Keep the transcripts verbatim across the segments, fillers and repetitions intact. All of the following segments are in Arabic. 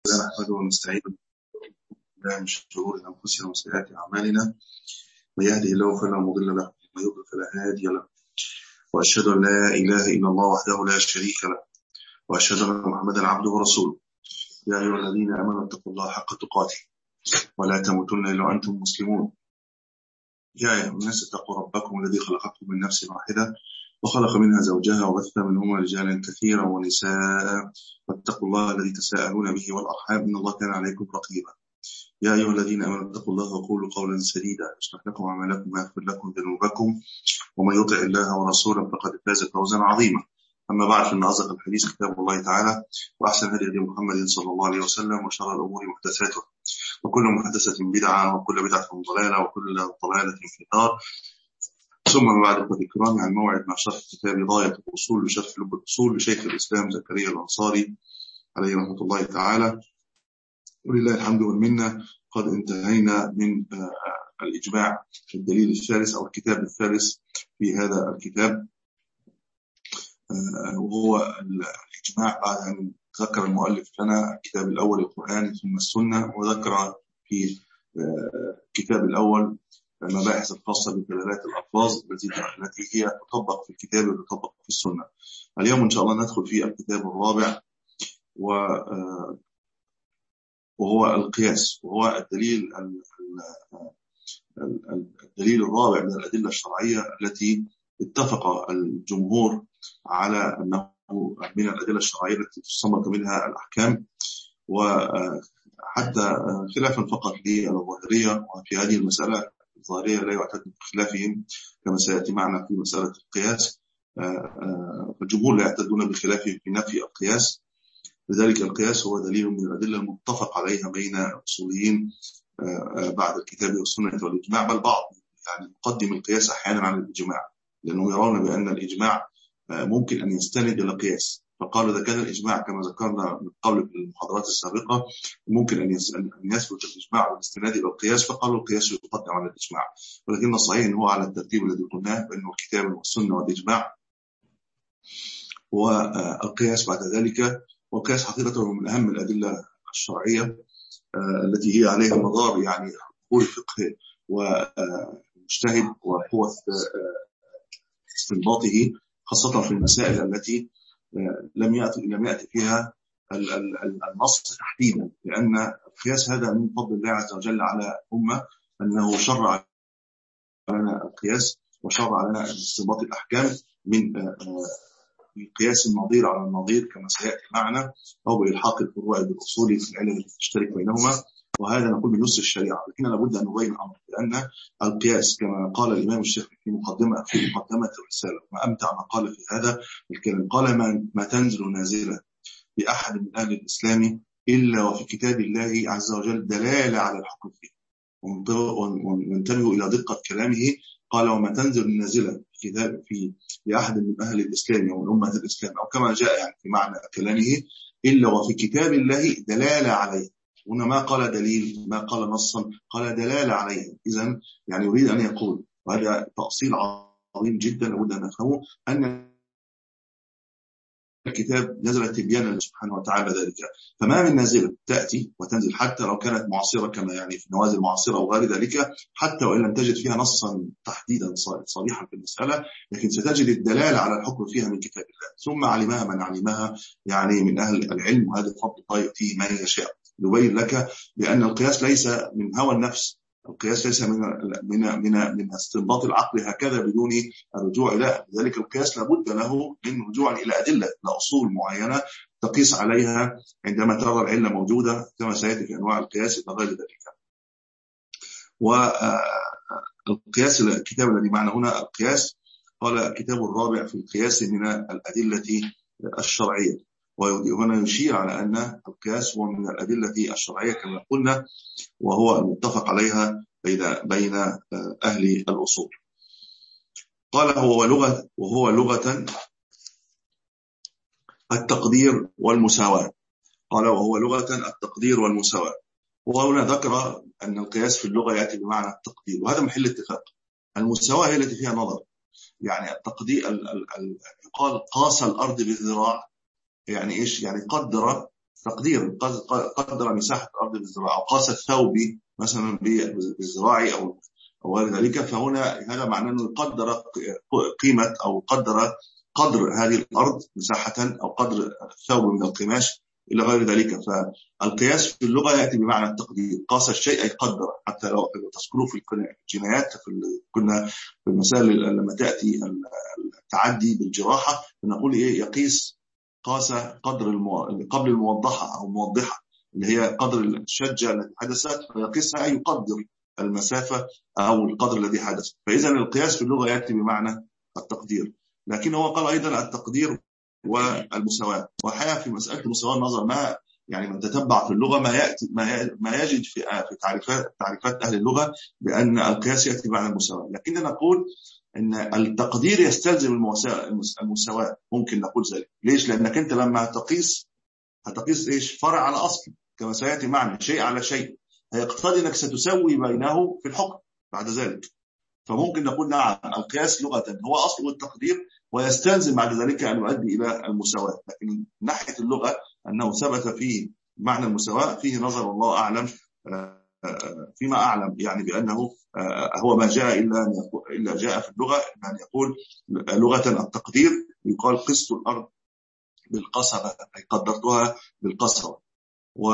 لا نحمده ونستعينه بالله من شرور انفسنا وسيئات اعمالنا، من يهده الله فلا مضل له ومن يضلل فلا هادي له، واشهد ان لا اله الا الله وحده لا شريك له، واشهد ان محمدا عبده ورسوله. يا ايها الذين امنوا اتقوا الله حق تقاته ولا تموتن الا وانتم مسلمون. يا ايها الناس اتقوا ربكم الذي خلقكم من نفس واحده وخلق منها زوجها وبث منهما رجالا كثيرا ونساء، واتقوا الله الذي تساءلون به والارحام ان الله كان عليكم رقيبا. يا ايها الذين امنوا اتقوا الله وقولوا قولا سديدا يصلح لكم اعمالكم ويغفر لكم ذنوبكم، ومن يطع الله ورسوله فقد فاز فوزا عظيما. اما بعد، فان اصدق الحديث كتاب الله تعالى، واحسن هدي هدي محمد صلى الله عليه وسلم، وشر الامور محدثاتها، وكل محدثه بدعه، وكل بدعه ضلاله، وكل ضلاله في النار. ثم بعد اخوتي الكرام، عن موعد مع شرح كتاب غاية الأصول لشرح لب الأصول لشيخ الإسلام زكريا الأنصاري عليه رحمة الله تعالى، ولله الحمد والمنة. قد انتهينا من الإجماع في الدليل الثالث أو الكتاب الثالث في هذا الكتاب، وهو الإجماع بعد أن ذكر المؤلف لنا الكتاب الأول القرآن ثم السنة، وذكر في الكتاب الأول المباحث الخاصة بدلالات الألفاظ التي التي هي تطبق في الكتاب وتطبق في السنة. اليوم إن شاء الله ندخل في الكتاب الرابع، وهو القياس، وهو الدليل الدليل الرابع من الأدلة الشرعية التي اتفق الجمهور على أنه من الأدلة الشرعية التي تستنبط منها الأحكام، وحتى خلافا فقط للظاهرية. وفي هذه المسألة الظاهرية لا يعتد بخلافهم كما سيأتي معنا في مسألة القياس. الجمهور لا يعتدون بخلافهم في نفي القياس، لذلك القياس هو دليل من الأدلة المتفق عليها بين الأصوليين بعد الكتاب والسنة والإجماع، بل بعض يعني يقدم القياس أحيانا عن الإجماع، لأنه يرون بأن الإجماع ممكن أن يستند إلى قياس. فقالوا إذا كان الإجماع كما ذكرنا من قبل في المحاضرات السابقة ممكن أن يثبت الإجماع والاستناد إلى القياس، فقالوا القياس يقدم على الإجماع. ولكن الصحيح أنه على الترتيب الذي قلناه، بأنه الكتاب والسنة والإجماع والقياس بعد ذلك. والقياس حقيقة من أهم الأدلة الشرعية التي هي عليها مدار يعني عقول الفقه ومجتهد وقوة استنباطه، خاصة في المسائل التي لم يأتي لم يأتي فيها النص تحديدا، لأن القياس هذا من فضل الله عز وجل على أمة، أنه شرع لنا القياس وشرع لنا استنباط الأحكام من قياس النظير على النظير كما سيأتي معنا، أو بإلحاق الفروع بالأصول في العلل التي تشترك بينهما، وهذا نقول بنص الشريعة. لكن لابد أن نبين الأمر، لأن القياس كما قال الإمام الشافعي في مقدمة في مقدمة الرسالة، ما أمتع ما قال في هذا الكلام، قال ما, ما تنزل نازلة بأحد من أهل الإسلام إلا وفي كتاب الله عز وجل دلالة على الحكم فيه. وانتبهوا إلى دقة كلامه، قال وما تنزل النازلة في كتاب في لأحد من أهل الإسلام أو من أمة الإسلام، أو كما جاء يعني في معنى كلامه إلا وفي كتاب الله دلالة عليه. هنا ما قال دليل، ما قال نصا، قال دلالة عليه. إذن يعني يريد أن يقول، وهذا تأصيل عظيم جدا لابد أن نفهمه، أن الكتاب نزل تبيانا سبحانه وتعالى ذلك. فما من نازلة تأتي وتنزل حتى لو كانت معاصرة كما يعني في النوازل معاصرة أو غير ذلك، حتى وإن لم تجد فيها نصا تحديدا صريحا في المسألة، لكن ستجد الدلالة على الحكم فيها من كتاب الله. ثم علمها من علمها يعني من أهل العلم، وهذا فضل الله يؤتيه من يشاء. يبين لك بأن القياس ليس من هوى النفس، القياس ليس من من من من استنباط العقل هكذا بدون الرجوع إلى ذلك. القياس لابد له من رجوع إلى أدلة، لأصول معينة تقيس عليها عندما ترى العلة موجودة، كما سيأتي في أنواع القياس إلى غير ذلك. والقياس الكتاب الذي معنا هنا القياس، قال الكتاب الرابع في القياس من الأدلة الشرعية، وهنا يشير على أن القياس هو من الأدلة الشرعية كما قلنا، وهو المتفق عليها بين بين أهل الأصول. قال هو لغة وهو لغة التقدير والمساواة. قال وهو لغة التقدير والمساواة. وهنا ذكر أن القياس في اللغة يأتي بمعنى التقدير، وهذا محل اتفاق. المساواة هي التي فيها نظر، يعني التقدير يقال قاس الأرض بالذراع، يعني إيش؟ يعني قدر تقدير قدر مساحة الأرض بالزراعة، أو قاس الثوب مثلا بالزراعي أو أو غير ذلك، فهنا هذا معناه أنه يقدر قيمة أو قدر قدر هذه الأرض مساحة أو قدر الثوب من القماش إلى غير ذلك. فالقياس في اللغة يأتي بمعنى التقدير، قاس الشيء أي قدر. حتى لو تذكروا في الجنايات كنا في المسائل لما تأتي التعدي بالجراحة نقول إيه؟ يقيس قاس قدر المو... قبل الموضحة أو الموضحة اللي هي قدر الشجة التي حدثت، فيقيسها يقدر المسافة أو القدر الذي حدث. فإذا القياس في اللغة يأتي بمعنى التقدير، لكن هو قال أيضا التقدير والمساواة. وحقيقة في مسألة المساواة النظر ما يعني من تتبع في اللغة ما يأتي ما, ما يجد في في تعريفات تعريفات أهل اللغة بأن القياس يأتي بمعنى المساواة، لكننا نقول ان التقدير يستلزم المساواة. ممكن نقول ذلك. ليش؟ لانك انت لما هتقيس هتقيس ايش؟ فرع على اصل، كما سياتي معنا شيء على شيء، هيقتضي انك ستسوي بينه في الحكم بعد ذلك. فممكن نقول نعم القياس لغة هو اصل التقدير، ويستلزم بعد ذلك ان يؤدي الى المساواة. لكن من ناحية اللغة انه ثبت فيه معنى المساواة فيه نظر الله اعلم فيما أعلم، يعني بأنه هو ما جاء إلا أن يقول إلا جاء في اللغة أن يقول لغة التقدير يقال قسط الأرض بالقصبة، أي قدرتها بالقصبة. و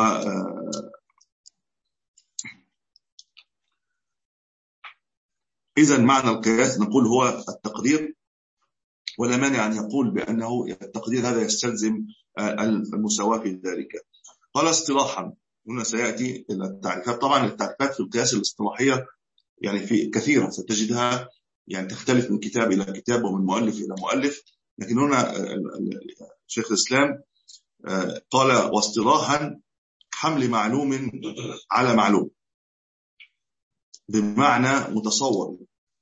إذا معنى القياس نقول هو التقدير، ولا مانع أن يقول بأنه التقدير هذا يستلزم المساواة في ذلك. قال اصطلاحا، هنا سيأتي إلى التعريفات. طبعا التعريفات في القياس الاصطلاحية يعني في كثيرة ستجدها يعني تختلف من كتاب إلى كتاب ومن مؤلف إلى مؤلف، لكن هنا شيخ الإسلام قال واصطلاحا حمل معلوم على معلوم بمعنى متصور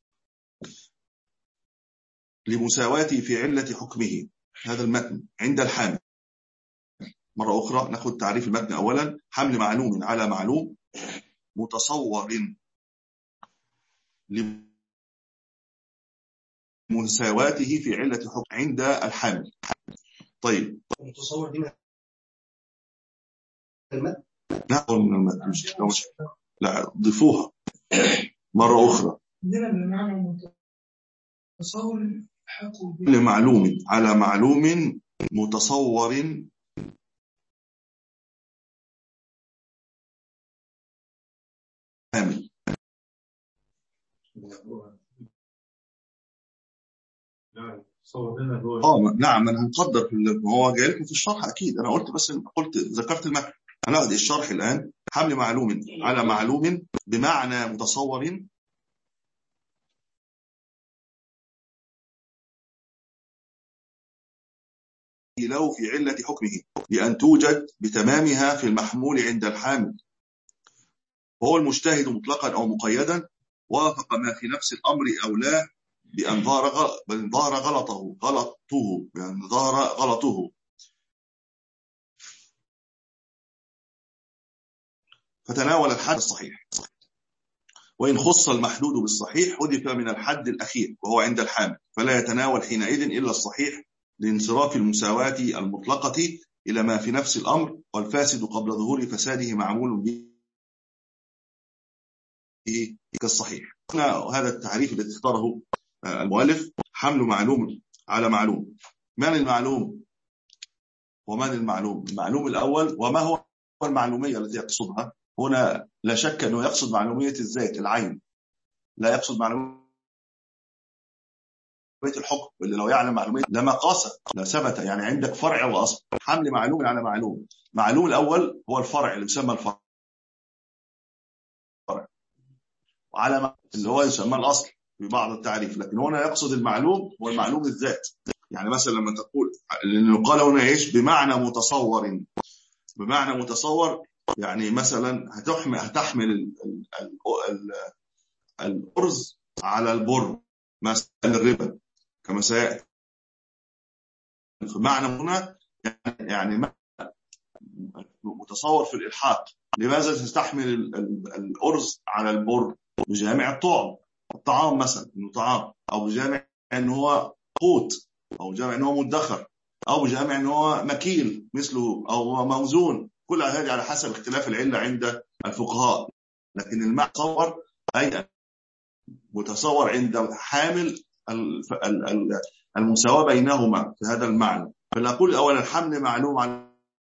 لمساواته في علة حكمه. هذا المتن عند الحامل. مرة أخرى نأخذ تعريف المتن أولا. حمل معلوم على معلوم متصور لمساواته في علة حكم عند الحامل. طيب متصور دي المتن؟ لا من المتن مش لا ضيفوها مرة أخرى. عندنا بمعنى متصور حكم لمعلوم على معلوم متصور حامل. اه نعم انا هنقدر في هو جاي لكم في الشرح اكيد. انا قلت بس قلت ذكرت المعنى. انا اخذ الشرح الان. حمل معلوم على معلوم بمعنى متصور له في علة حكمه بأن توجد بتمامها في المحمول عند الحامل، وهو المجتهد مطلقا أو مقيدا وافق ما في نفس الأمر أو لا بأن ظهر بأن ظهر غلطه غلطه بأن ظهر غلطه فتناول الحد الصحيح. وإن خص المحدود بالصحيح حذف من الحد الأخير وهو عند الحامل، فلا يتناول حينئذ إلا الصحيح لانصراف المساواة المطلقة إلى ما في نفس الأمر، والفاسد قبل ظهور فساده معمول به كالصحيح. هذا التعريف الذي اختاره المؤلف. حمل معلوم على معلوم. من المعلوم ومن المعلوم؟ المعلوم الأول وما هو المعلومية التي يقصدها هنا؟ لا شك أنه يقصد معلومية الذات العين، لا يقصد معلومية الحكم، اللي لو يعلم معلومية لما قاس لا ثبت. يعني عندك فرع وأصل. حمل معلوم على معلوم. معلوم الأول هو الفرع اللي يسمى الفرع، وعلى اللي هو يسمى الأصل في بعض التعريف. لكن هنا يقصد المعلوم هو المعلوم الذات. يعني مثلا لما تقول لأنه قال هنا إيش بمعنى متصور. بمعنى متصور يعني مثلا هتحمل هتحمل ال ال ال الأرز على البر مثلا الربا كما سيأتي. فمعنى هنا يعني متصور في الإلحاق. لماذا تستحمل الأرز على البر؟ بجامع الطعم الطعام مثلا إنه طعام، أو بجامع إنه هو قوت، أو بجامع إنه هو مدخر. أو بجامع أنه هو مكيل مثله أو موزون، كل هذه على حسب اختلاف العلة عند الفقهاء. لكن المعنى متصور أي متصور عند حامل المساواة بينهما في هذا المعنى. فنقول أولا الحمل معلوم على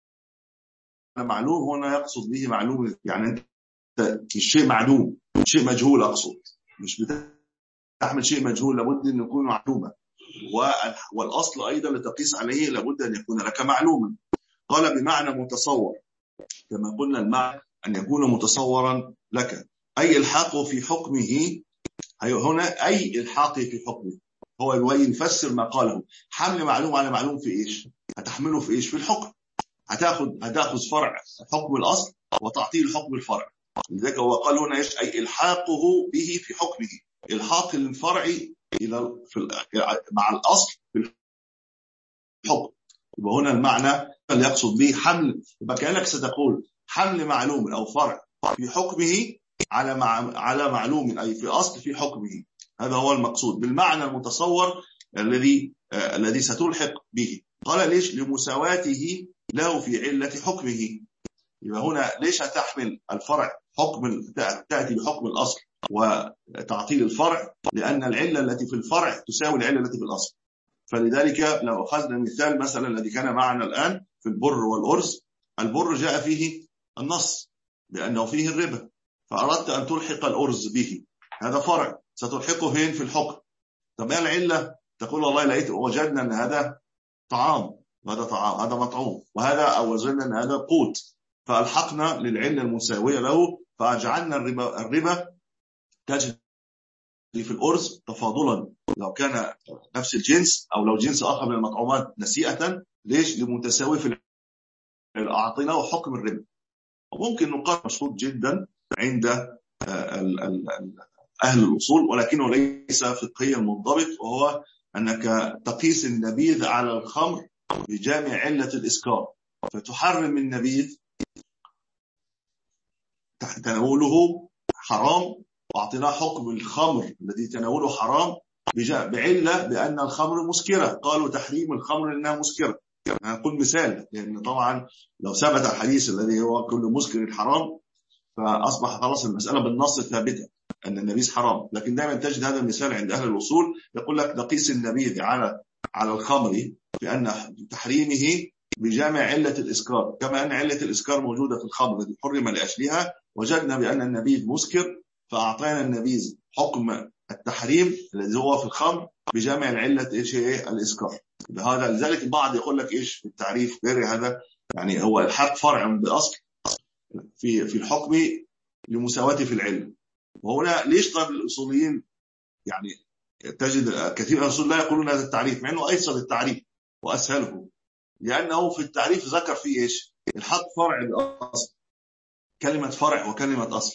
معلوم، هنا يقصد به معلوم يعني أنت الشيء معلوم، شيء مجهول أقصد، مش بتحمل شيء مجهول، لابد أن يكون معلوما، والأصل أيضا لتقيس عليه لابد أن يكون لك معلوما. قال بمعنى متصور، كما قلنا المعنى أن يكون متصورا لك، أي الحاق في حكمه. هنا أي الحاق في حكمه، هو يفسر ما قاله. حمل معلوم على معلوم في إيش؟ هتحمله في إيش؟ في الحكم. هتاخد هتاخذ فرع حكم الأصل وتعطيه الحكم الفرع. لذلك هو قال هنا إيش؟ أي الحاقه به في حكمه، الحاق الفرعي إلى في مع الأصل في الحكم. يبقى هنا المعنى اللي يقصد به حمل، يبقى كأنك ستقول حمل معلوم أو فرع في حكمه على مع... على معلوم أي في أصل في حكمه. هذا هو المقصود بالمعنى المتصور الذي آه... الذي ستلحق به. قال ليش؟ لمساواته له في علة حكمه. يبقى هنا ليش هتحمل الفرع حكم تأتي بحكم الأصل وتعطيل الفرع؟ لأن العلة التي في الفرع تساوي العلة التي في الأصل. فلذلك لو أخذنا مثال مثلا الذي كان معنا الآن في البر والأرز، البر جاء فيه النص بأنه فيه الربا، فأردت أن تلحق الأرز به، هذا فرع ستلحقه فين؟ في الحكم. طب ايه العلة؟ تقول والله لقيت وجدنا أن هذا طعام وهذا طعام، هذا مطعوم، وهذا أو وجدنا أن هذا قوت، فألحقنا للعلة المساوية له، فأجعلنا الربا, الربا تجري في الأرز تفاضلا لو كان نفس الجنس، أو لو جنس آخر من المطعومات نسيئة. ليش؟ لمتساوي في أعطيناه حكم الربا. وممكن نقارن مشهور جدا عند أهل الأصول، ولكنه ليس فقهيا منضبط، وهو أنك تقيس النبيذ على الخمر بجامع علة الإسكار، فتحرم النبيذ تناوله حرام، واعطيناه حكم الخمر الذي تناوله حرام بعلة بأن الخمر مسكرة، قالوا تحريم الخمر لأنها مسكرة. هنقول مثال، لأن طبعا لو ثبت الحديث الذي هو كل مسكر حرام فأصبح خلاص المسألة بالنص ثابتة أن النبيذ حرام. لكن دائما تجد هذا المثال عند أهل الأصول، يقول لك نقيس النبيذ على على الخمر بأن تحريمه بجامع علة الإسكار، كما أن علة الإسكار موجودة في الخمر التي حرم لأجلها، وجدنا بأن النبيذ مسكر فأعطينا النبيذ حكم التحريم الذي هو في الخمر بجامع العلة إيش إيه الإسكار. هذا لذلك البعض يقول لك إيش في التعريف غير هذا، يعني هو الحق فرع بأصل في في الحكم لمساواته في العلم. وهنا ليش طيب الأصوليين يعني تجد كثير من الأصول لا يقولون هذا التعريف، مع أنه أيسر التعريف وأسهله، لأنه في التعريف ذكر فيه إيش؟ الحق فرع بأصل، كلمة فرع وكلمة أصل.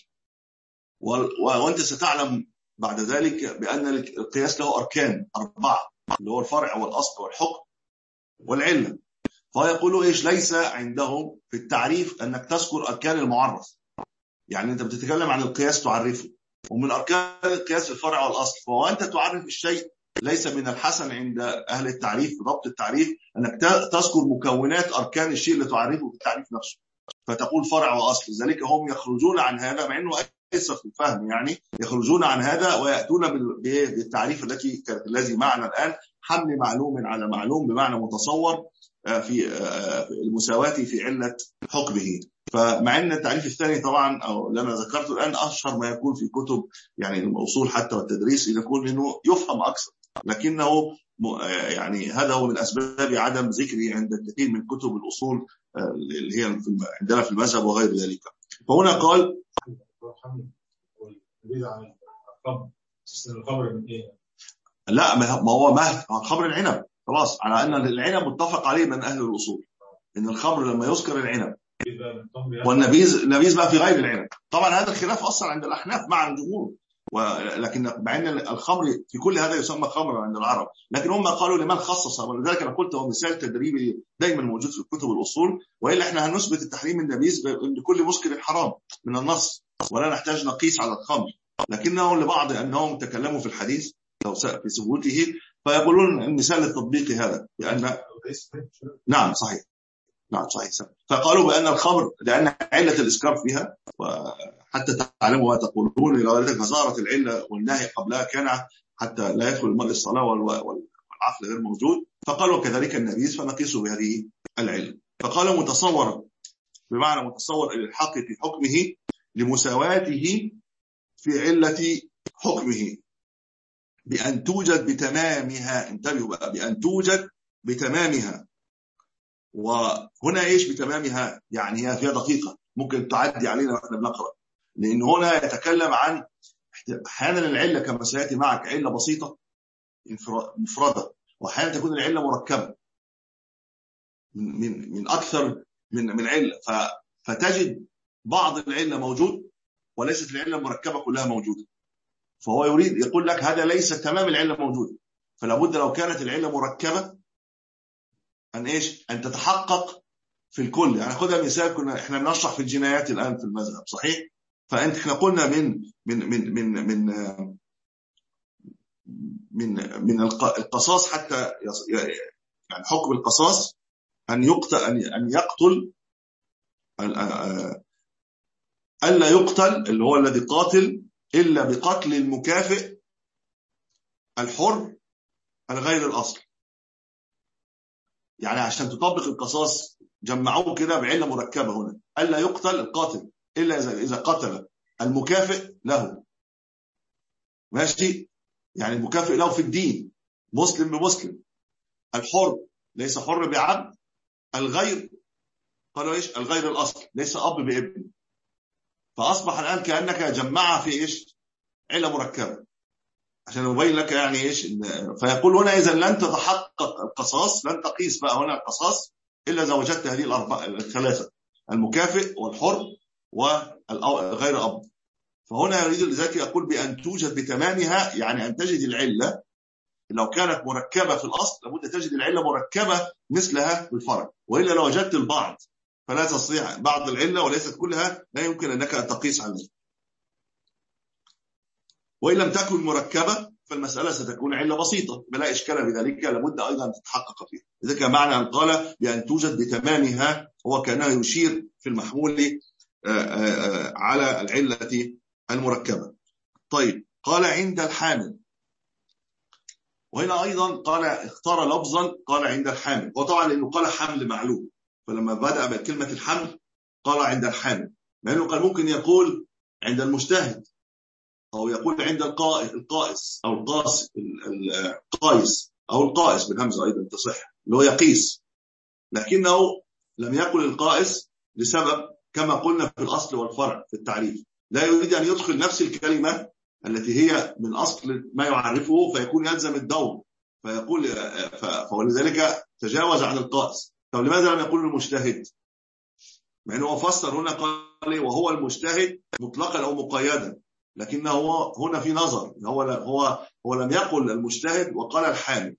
وأنت ستعلم بعد ذلك بأن القياس له أركان أربعة، اللي هو الفرع والأصل والحكم والعلة. فيقولوا إيش؟ ليس عندهم في التعريف أنك تذكر أركان المعرف، يعني أنت بتتكلم عن القياس تعرفه، ومن أركان القياس الفرع والأصل، فأنت تعرف الشيء. ليس من الحسن عند أهل التعريف ضبط التعريف أنك تذكر مكونات أركان الشيء اللي تعرفه في التعريف نفسه، فتقول فرع وأصل. لذلك هم يخرجون عن هذا، مع أنه أيسر في الفهم، يعني يخرجون عن هذا ويأتون بالتعريف التي الذي معنا الآن، حمل معلوم على معلوم بمعنى متصور في المساواة في علة حكمه. فمع أن التعريف الثاني طبعا أو اللي أنا ذكرته الآن أشهر ما يكون في كتب يعني الأصول حتى والتدريس، يكون إنه يفهم أكثر، لكنه يعني هذا هو من أسباب عدم ذكره عند الكثير من كتب الأصول اللي هي عندنا في المذهب وغير ذلك. فهنا قال لا، ما هو مهد خمر العنب خلاص، على أن العنب متفق عليه من أهل الأصول، إن الخمر لما يذكر العنب، والنبيذ النبيذ بقى في غير العنب. طبعا هذا الخلاف أصلا عند الأحناف مع الجمهور، ولكن مع أن الخمر في كل هذا يسمى خمر عند العرب، لكن هم قالوا لمن خصص. ولذلك أنا قلت هو مثال تدريبي دايما موجود في كتب الأصول، وإلا إحنا هنثبت التحريم النبيذ لكل مسكر حرام من النص، ولا نحتاج نقيس على الخمر. لكنه لبعض أنهم تكلموا في الحديث أو في ثبوته، فيقولون المثال التطبيقي هذا بأن نعم صحيح نعم صحيح فقالوا بأن الخمر لأن علة الإسكار فيها، وحتى تعلموا ما تقولون إلى ذلك فصارت العلة والنهي قبلها كان حتى لا يدخل المرء الصلاة والعقل غير موجود، فقالوا كذلك النبيذ فنقيسه بهذه العلة. فقالوا متصور بمعنى متصور الحق في حكمه لمساواته في علة حكمه بأن توجد بتمامها. انتبهوا بقى، بأن توجد بتمامها. وهنا ايش بتمامها؟ يعني هي فيها دقيقة ممكن تعدي علينا واحنا بنقرأ، لأن هنا يتكلم عن أحيانا العلة كما سيأتي معك علة بسيطة مفردة، وأحيانا تكون العلة مركبة من من أكثر من من علة، فتجد بعض العلة موجود وليست العلة المركبة كلها موجودة. فهو يريد يقول لك هذا ليس تمام العلة موجودة، فلا بد لو كانت العلة مركبة أن إيش أن تتحقق في الكل. يعني خذها مثال، كنا إحنا بنشرح في الجنايات الآن في المذهب صحيح، فأنت إحنا قلنا من من من من من من, من القصاص حتى يعني حكم القصاص أن يقتل أن يقتل ألا يقتل اللي هو الذي قاتل إلا بقتل المكافئ الحر الغير الأصل. يعني عشان تطبق القصاص جمعوه كده بعلة مركبة هنا، ألا يقتل القاتل إلا إذا إذا قتل المكافئ له. ماشي؟ يعني المكافئ له في الدين مسلم بمسلم، الحر ليس حر بعبد، الغير قالوا إيش؟ الغير الأصل ليس أب بابن. فأصبح الآن كأنك جمعها في إيش؟ علة مركبة عشان يبين لك يعني إيش. فيقول هنا إذا لن تتحقق القصاص، لن تقيس بقى هنا القصاص إلا إذا وجدت هذه الأربعة الثلاثة، المكافئ والحر وغير أب. فهنا يريد لذلك يقول بأن توجد بتمامها، يعني أن تجد العلة لو كانت مركبة في الأصل لابد تجد العلة مركبة مثلها بالفرع، وإلا لو وجدت البعض فلا تستطيع بعض العلة وليست كلها لا يمكن أنك أن تقيس عليه. وإن لم تكن مركبة فالمسألة ستكون علة بسيطة بلا إشكال بذلك، لابد أيضا أن تتحقق فيها. ذلك معنى أن قال بأن توجد بتمامها، هو كأنه يشير في المحمول على العلة المركبة. طيب قال عند الحامل، وهنا أيضا قال اختار لفظا قال عند الحامل، وطبعا لأنه قال حمل معلوم، فلما بدأ بكلمة الحمل قال عند الحامل، مع أنه قال ممكن يقول عند المجتهد، أو يقول عند القائس أو القاس القائس أو القائس بالهمزة أيضا تصح اللي هو يقيس، لكنه لم يقل القائس لسبب كما قلنا في الأصل والفرع في التعريف، لا يريد أن يدخل نفس الكلمة التي هي من أصل ما يعرفه فيكون يلزم الدور، فيقول فولذلك تجاوز عن القائس. طب لماذا لم يقول المجتهد؟ مع أنه فسر هنا قال وهو المجتهد مطلقا أو مقيدا، لكنه هو هنا في نظر، هو هو هو لم يقل المجتهد وقال الحامل.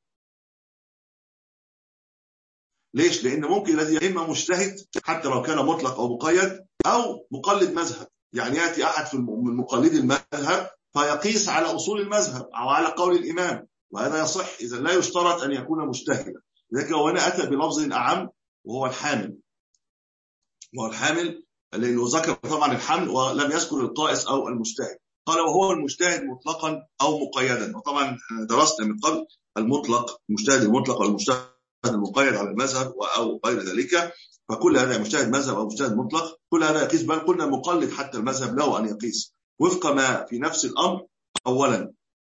ليش؟ لأن ممكن الذي إما مجتهد حتى لو كان مطلق أو مقيد، أو مقلد مذهب، يعني يأتي أحد من مقلدي المذهب فيقيس على أصول المذهب أو على قول الإمام، وهذا يصح إذا لا يشترط أن يكون مجتهدا. لذلك هو هنا أتى بلفظ أعم وهو الحامل، وهو الحامل لأنه ذكر طبعا الحمل ولم يذكر القائس أو المجتهد. قال وهو المجتهد مطلقا أو مقيدا، وطبعا درسنا من قبل المطلق المجتهد المطلق والمجتهد المقيد على المذهب أو غير ذلك، فكل هذا مجتهد مذهب أو مجتهد مطلق كل هذا يقيس، بل قلنا مقلد حتى المذهب له أن يقيس وفق ما في نفس الأمر أولا،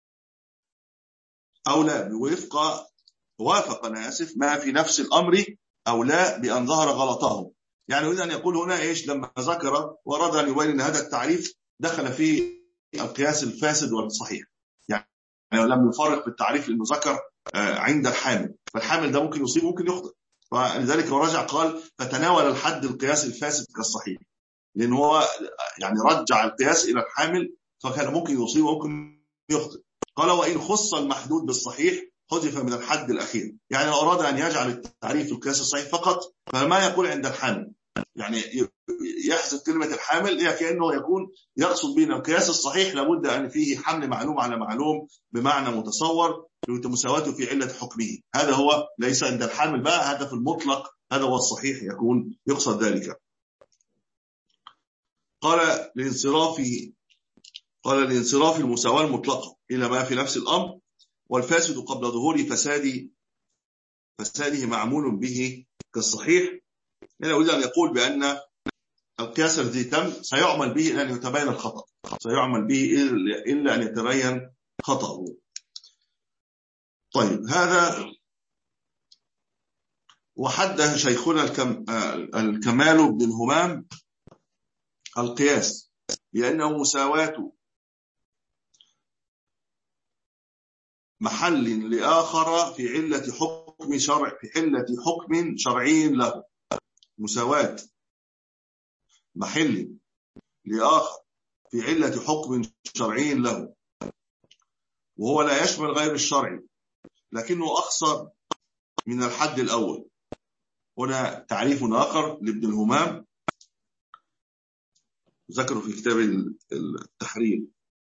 أو لا وفق وافق أنا آسف ما في نفس الأمر أو لا بأن ظهر غلطه. يعني يريد أن يقول هنا إيش لما ذكر ورد أن يبين أن هذا التعريف دخل فيه القياس الفاسد والصحيح، يعني لم يفرق في التعريف لأنه ذكر عند الحامل، فالحامل ده ممكن يصيب ممكن يخطئ، فلذلك ورجع قال فتناول الحد القياس الفاسد كالصحيح، لأن هو يعني رجع القياس إلى الحامل فكان ممكن يصيب وممكن يخطئ. قال وإن خص المحدود بالصحيح حذف من الحد الأخير، يعني لو أراد أن يجعل التعريف القياس الصحيح فقط فما يقول عند الحامل، يعني يحذف كلمة الحامل هي كأنه يكون يقصد بين القياس الصحيح لابد أن فيه حمل معلوم على معلوم بمعنى متصور مساواته في علة حكمه. هذا هو، ليس عند الحامل بقى، هذا في المطلق، هذا هو الصحيح يكون يقصد ذلك. قال لانصراف قال لانصراف المساواة المطلقة إلى ما في نفس الأمر، والفاسد قبل ظهور فساد فساده معمول به كالصحيح. هنا أريد أن يقول بأن القياس الذي تم سيعمل به إلا أن يتبين الخطأ، سيعمل به إلا أن يتبين خطأه. طيب، هذا وحده شيخنا الكم الكمال بن الهمام القياس بأنه مساواة محل لآخر في علة حكم شرع في علة حكم شرعي له. مساواة محل لآخر في علة حكم شرعي له، وهو لا يشمل غير الشرعي لكنه أقصر من الحد الأول. هنا تعريف آخر لابن الهمام ذكره في كتاب التحرير،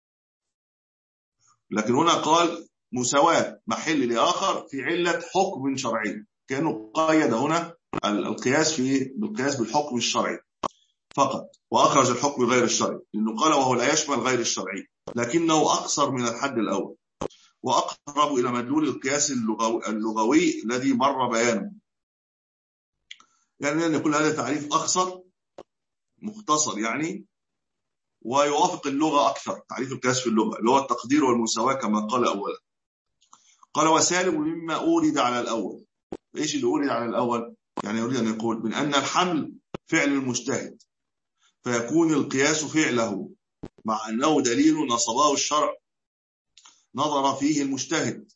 لكن هنا قال مساواة محل لآخر في علة حكم شرعي، كأنه قيد هنا القياس في بالقياس بالحكم الشرعي فقط، وأخرج الحكم غير الشرعي، لأنه قال وهو لا يشمل غير الشرعي لكنه أقصر من الحد الأول وأقرب إلى مدلول القياس اللغوي, اللغوي الذي مر بيانه. يعني أن يكون هذا تعريف أقصر مختصر يعني، ويوافق اللغة أكثر. تعريف القياس في اللغة اللي هو التقدير والمساواة كما قال أولا. قال وسالم مما أورد على الأول. إيش اللي أورد على الأول؟ يعني يريد أن يقول من أن الحمل فعل المجتهد، فيكون القياس فعله مع أنه دليل نصبه الشرع نظر فيه المجتهد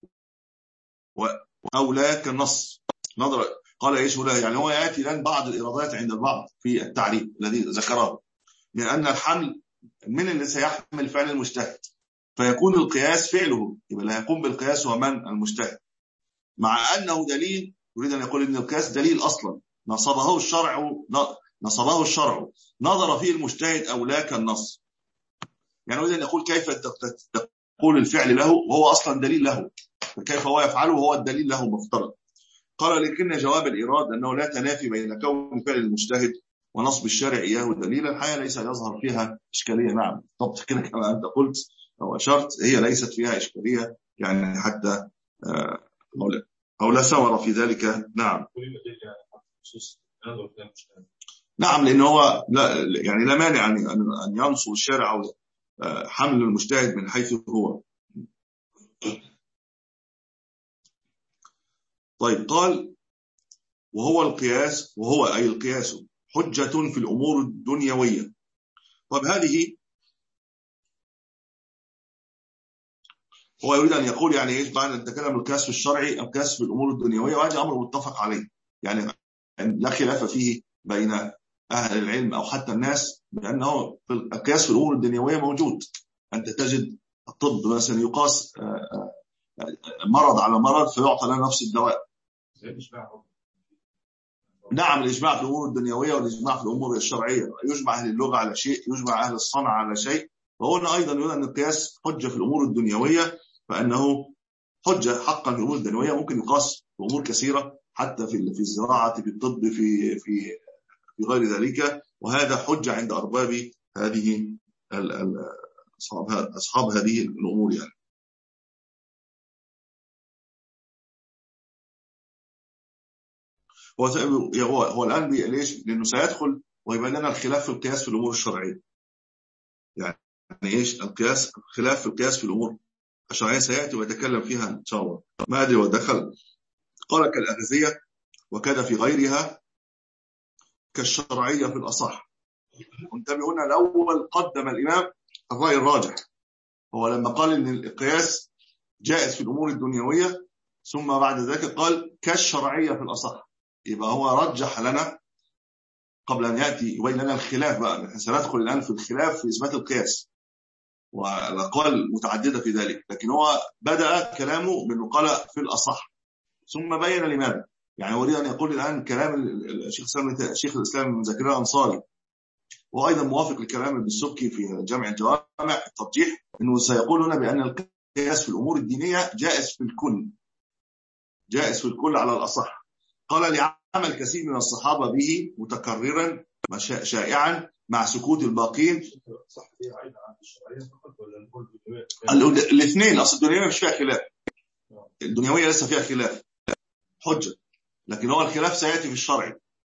أو لا كالنص نظر. قال إيش هنا؟ يعني هو يأتي الآن بعض الإرادات عند البعض في التعريف الذي ذكره، من أن الحمل من اللي سيحمل فعل المجتهد، فيكون القياس فعله، يبقى لا يقوم بالقياس هو من المجتهد، مع أنه دليل. يريد أن يقول إن القياس دليل أصلا نصبه الشرع نصبه الشرع نظر فيه المجتهد أو لا كالنص. يعني يريد أن يقول كيف تقول الفعل له وهو أصلا دليل له، فكيف هو يفعله وهو الدليل له مفترض. قال لكن جواب الإيراد أنه لا تنافي بين كون فعل المجتهد ونصب الشارع إياه دليلا. الحياة ليس يظهر فيها إشكالية. نعم طبعا كده كما أنت قلت أو أشرت، هي ليست فيها إشكالية يعني حتى أو لا ثمر في ذلك. نعم نعم لأنه هو لا يعني لا مانع أن ينصب الشارع أو حمل المجتهد من حيث هو. طيب قال وهو القياس وهو أي القياس حجة في الأمور الدنيوية. طيب هذه هو يريد أن يقول يعني إيش بعد أن تكلم القياس في الشرعي القياس في الأمور الدنيوية، وهذا أمر متفق عليه يعني لا خلاف فيه بين أهل العلم أو حتى الناس، بأنه القياس في الأمور الدنيوية موجود. أنت تجد الطب مثلا يقاس مرض على مرض فيعطى له نفس الدواء. نعم الإجماع في الأمور الدنيوية والإجماع في الأمور الشرعية، يجمع أهل اللغة على شيء، يجمع أهل الصنعة على شيء. وهنا أيضا يقول أن القياس حجة في الأمور الدنيوية، فأنه حجة حقا في الأمور الدنيوية ممكن يقاس في أمور كثيرة حتى في في الزراعة في الطب في في في غير ذلك، وهذا حجة عند أرباب هذه أصحاب هذه الأمور يعني. هو هو هو الآن ليش؟ لأنه سيدخل ويبين لنا الخلاف في القياس في الأمور الشرعية. يعني إيش القياس؟ خلاف في القياس في الأمور الشرعية سيأتي ويتكلم فيها إن شاء الله. ما أدري ودخل قال كالأغذية وكذا في غيرها كالشرعية في الأصح. وانتبهوا هنا الأول قدم الإمام الرأي الراجح، هو لما قال إن القياس جائز في الأمور الدنيوية ثم بعد ذلك قال كالشرعية في الأصح، يبقى هو رجح لنا قبل أن يأتي يبين لنا الخلاف. بقى نحن سندخل الآن في الخلاف في إثبات القياس والأقوال متعددة في ذلك، لكن هو بدأ كلامه من قال في الأصح ثم بين لماذا. يعني أريد أن يقول الآن كلام الشيخ الشيخ الإسلام ابن زكريا الأنصاري، وأيضا موافق لكلام ابن السبكي في جامع الجوامع الترجيح، أنه سيقول هنا بأن القياس في الأمور الدينية جائز في الكل، جائز في الكل على الأصح. قال لعمل كثير من الصحابة به متكررا شائعا مع سكوت الباقين. الاثنين، أصل الدنيوية مش فيها خلاف، الدنيوية لسه فيها خلاف حجة، لكن هو الخلاف سيأتي في الشرع.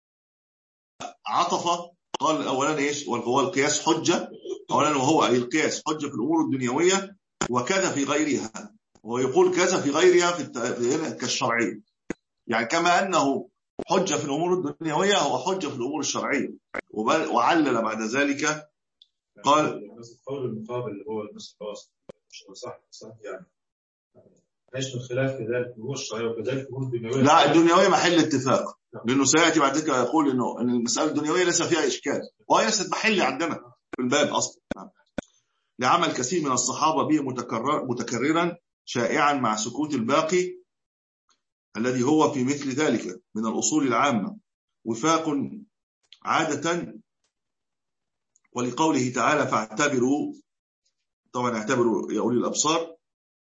عطف قال أولا إيش؟ وهو القياس حجة أولا، وهو أي القياس حجة في الأمور الدنيوية وكذا في غيرها، ويقول كذا في غيرها في كالشرعية، يعني كما أنه حجة في الأمور الدنيوية هو حجة في الأمور الشرعية. وعلل بعد ذلك قال القول المقابل اللي هو النص الخاص صح صح يعني ليش الخلاف في ذلك الأمور الشرعية وكذلك الأمور الدنيوية؟ لا، الدنيوية محل اتفاق، لأنه سيأتي بعد ذلك يقول إنه إن المسألة الدنيوية ليس فيها إشكال، وهي ليست محل عندنا في الباب أصلا. لعمل كثير من الصحابة به متكرر متكررا شائعا مع سكوت الباقي الذي هو في مثل ذلك من الأصول العامة وفاق عادة. ولقوله تعالى فاعتبروا، طبعا اعتبروا يا أولي الأبصار،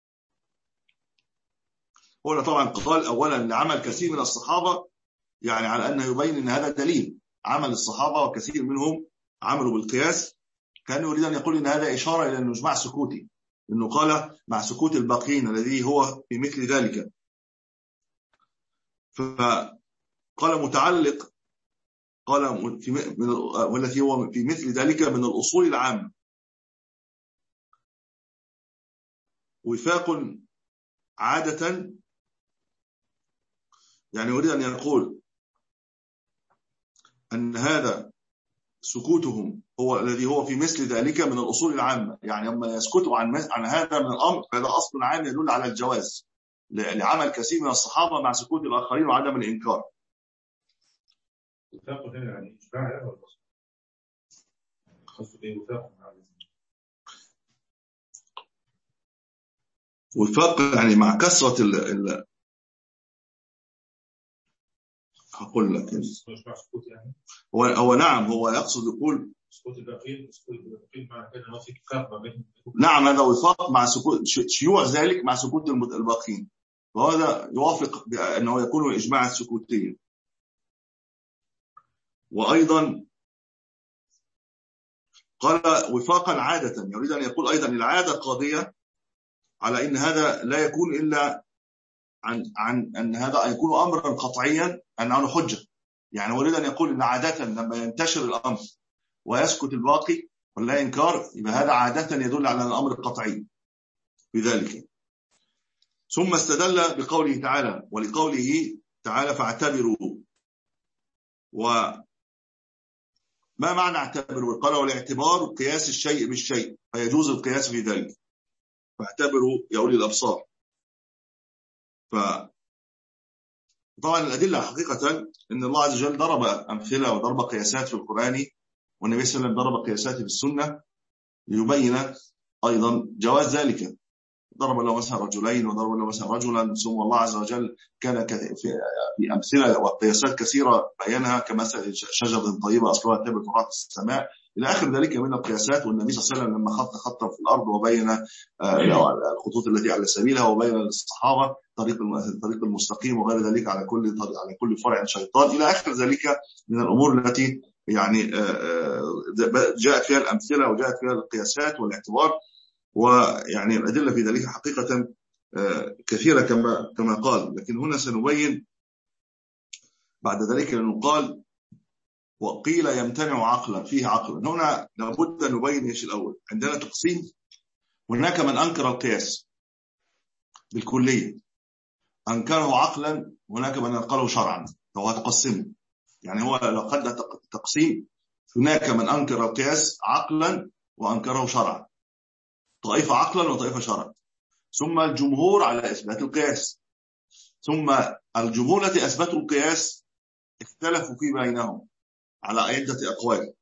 هنا طبعا قال أولا لعمل كثير من الصحابة، يعني على أنه يبين أن هذا دليل عمل الصحابة وكثير منهم عملوا بالقياس، كان يريد أن يقول أن هذا إشارة إلى أنه مع سكوتي، أنه قال مع سكوت الباقين الذي هو في مثل ذلك. فقال متعلق، قال في من والتي هو في مثل ذلك من الأصول العامة وفاق عادة، يعني يريد أن يقول أن هذا سكوتهم هو الذي هو في مثل ذلك من الأصول العامة، يعني لما يسكتوا عن عن هذا من الأمر فهذا أصل عام يدل على الجواز لعمل كثير من الصحابة مع سكوت الآخرين وعدم الإنكار. وفاق هنا يعني إجماع ولا خاص بيه وفاق وفاق يعني مع كثرة ال ال هقول لك يعني. هو هو نعم هو يقصد يقول سكوت الباقين، سكوت الباقين مع كده ما في فرق ما بين. نعم هذا وفاق مع سكوت شيوع ذلك مع سكوت الباقين، وهذا يوافق بأنه يكون إجماع السكوتية. وأيضا قال وفاقا عادة، يريد أن يقول أيضا العادة قاضية على أن هذا لا يكون إلا عن عن أن هذا يكون أمرا قطعيا أنه حجة، يعني أريد أن يقول أن عادة لما ينتشر الأمر ويسكت الباقي ولا إنكار يبقى هذا عادة يدل على الأمر القطعي بذلك. ثم استدل بقوله تعالى ولقوله تعالى فاعتبروا. وما معنى اعتبروا؟ قال والاعتبار قياس الشيء بالشيء فيجوز القياس في ذلك، فاعتبروا يا أولي الأبصار. فطبعا الأدلة حقيقة أن الله عز وجل ضرب أمثلة وضرب قياسات في القرآن، والنبي صلى الله عليه وسلم ضرب قياسات في السنة ليبين أيضا جواز ذلك. ضرب له مثلا رجلين وضرب له مثلا رجلا، ثم الله عز وجل كان في أمثلة وقياسات كثيرة بينها كمثل شجرة طيبة أصلها ثابت وراء السماء إلى آخر ذلك من القياسات. والنبي صلى الله عليه وسلم لما خط خطا في الأرض وبين الخطوط التي على سبيلها وبين للصحابة طريق الطريق المستقيم وغير ذلك على كل على كل فرع شيطان إلى آخر ذلك من الأمور التي يعني جاءت فيها الأمثلة وجاءت فيها القياسات والاعتبار. ويعني الأدلة في ذلك حقيقة كثيرة كما كما قال، لكن هنا سنبين بعد ذلك أنه قال وقيل يمتنع عقلا فيه عقلا. هنا لابد أن نبين إيش الأول. عندنا تقسيم، هناك من أنكر القياس بالكلية أنكره عقلا، هناك من أنكره شرعا، فهو تقسمه. يعني هو لو قد تقسيم هناك من أنكر القياس عقلا وأنكره شرعا، طائفة عقلا وطائفة شرعا، ثم الجمهور على إثبات القياس، ثم الجمهور التي أثبتوا القياس اختلفوا في بينهم على عدة أقوال.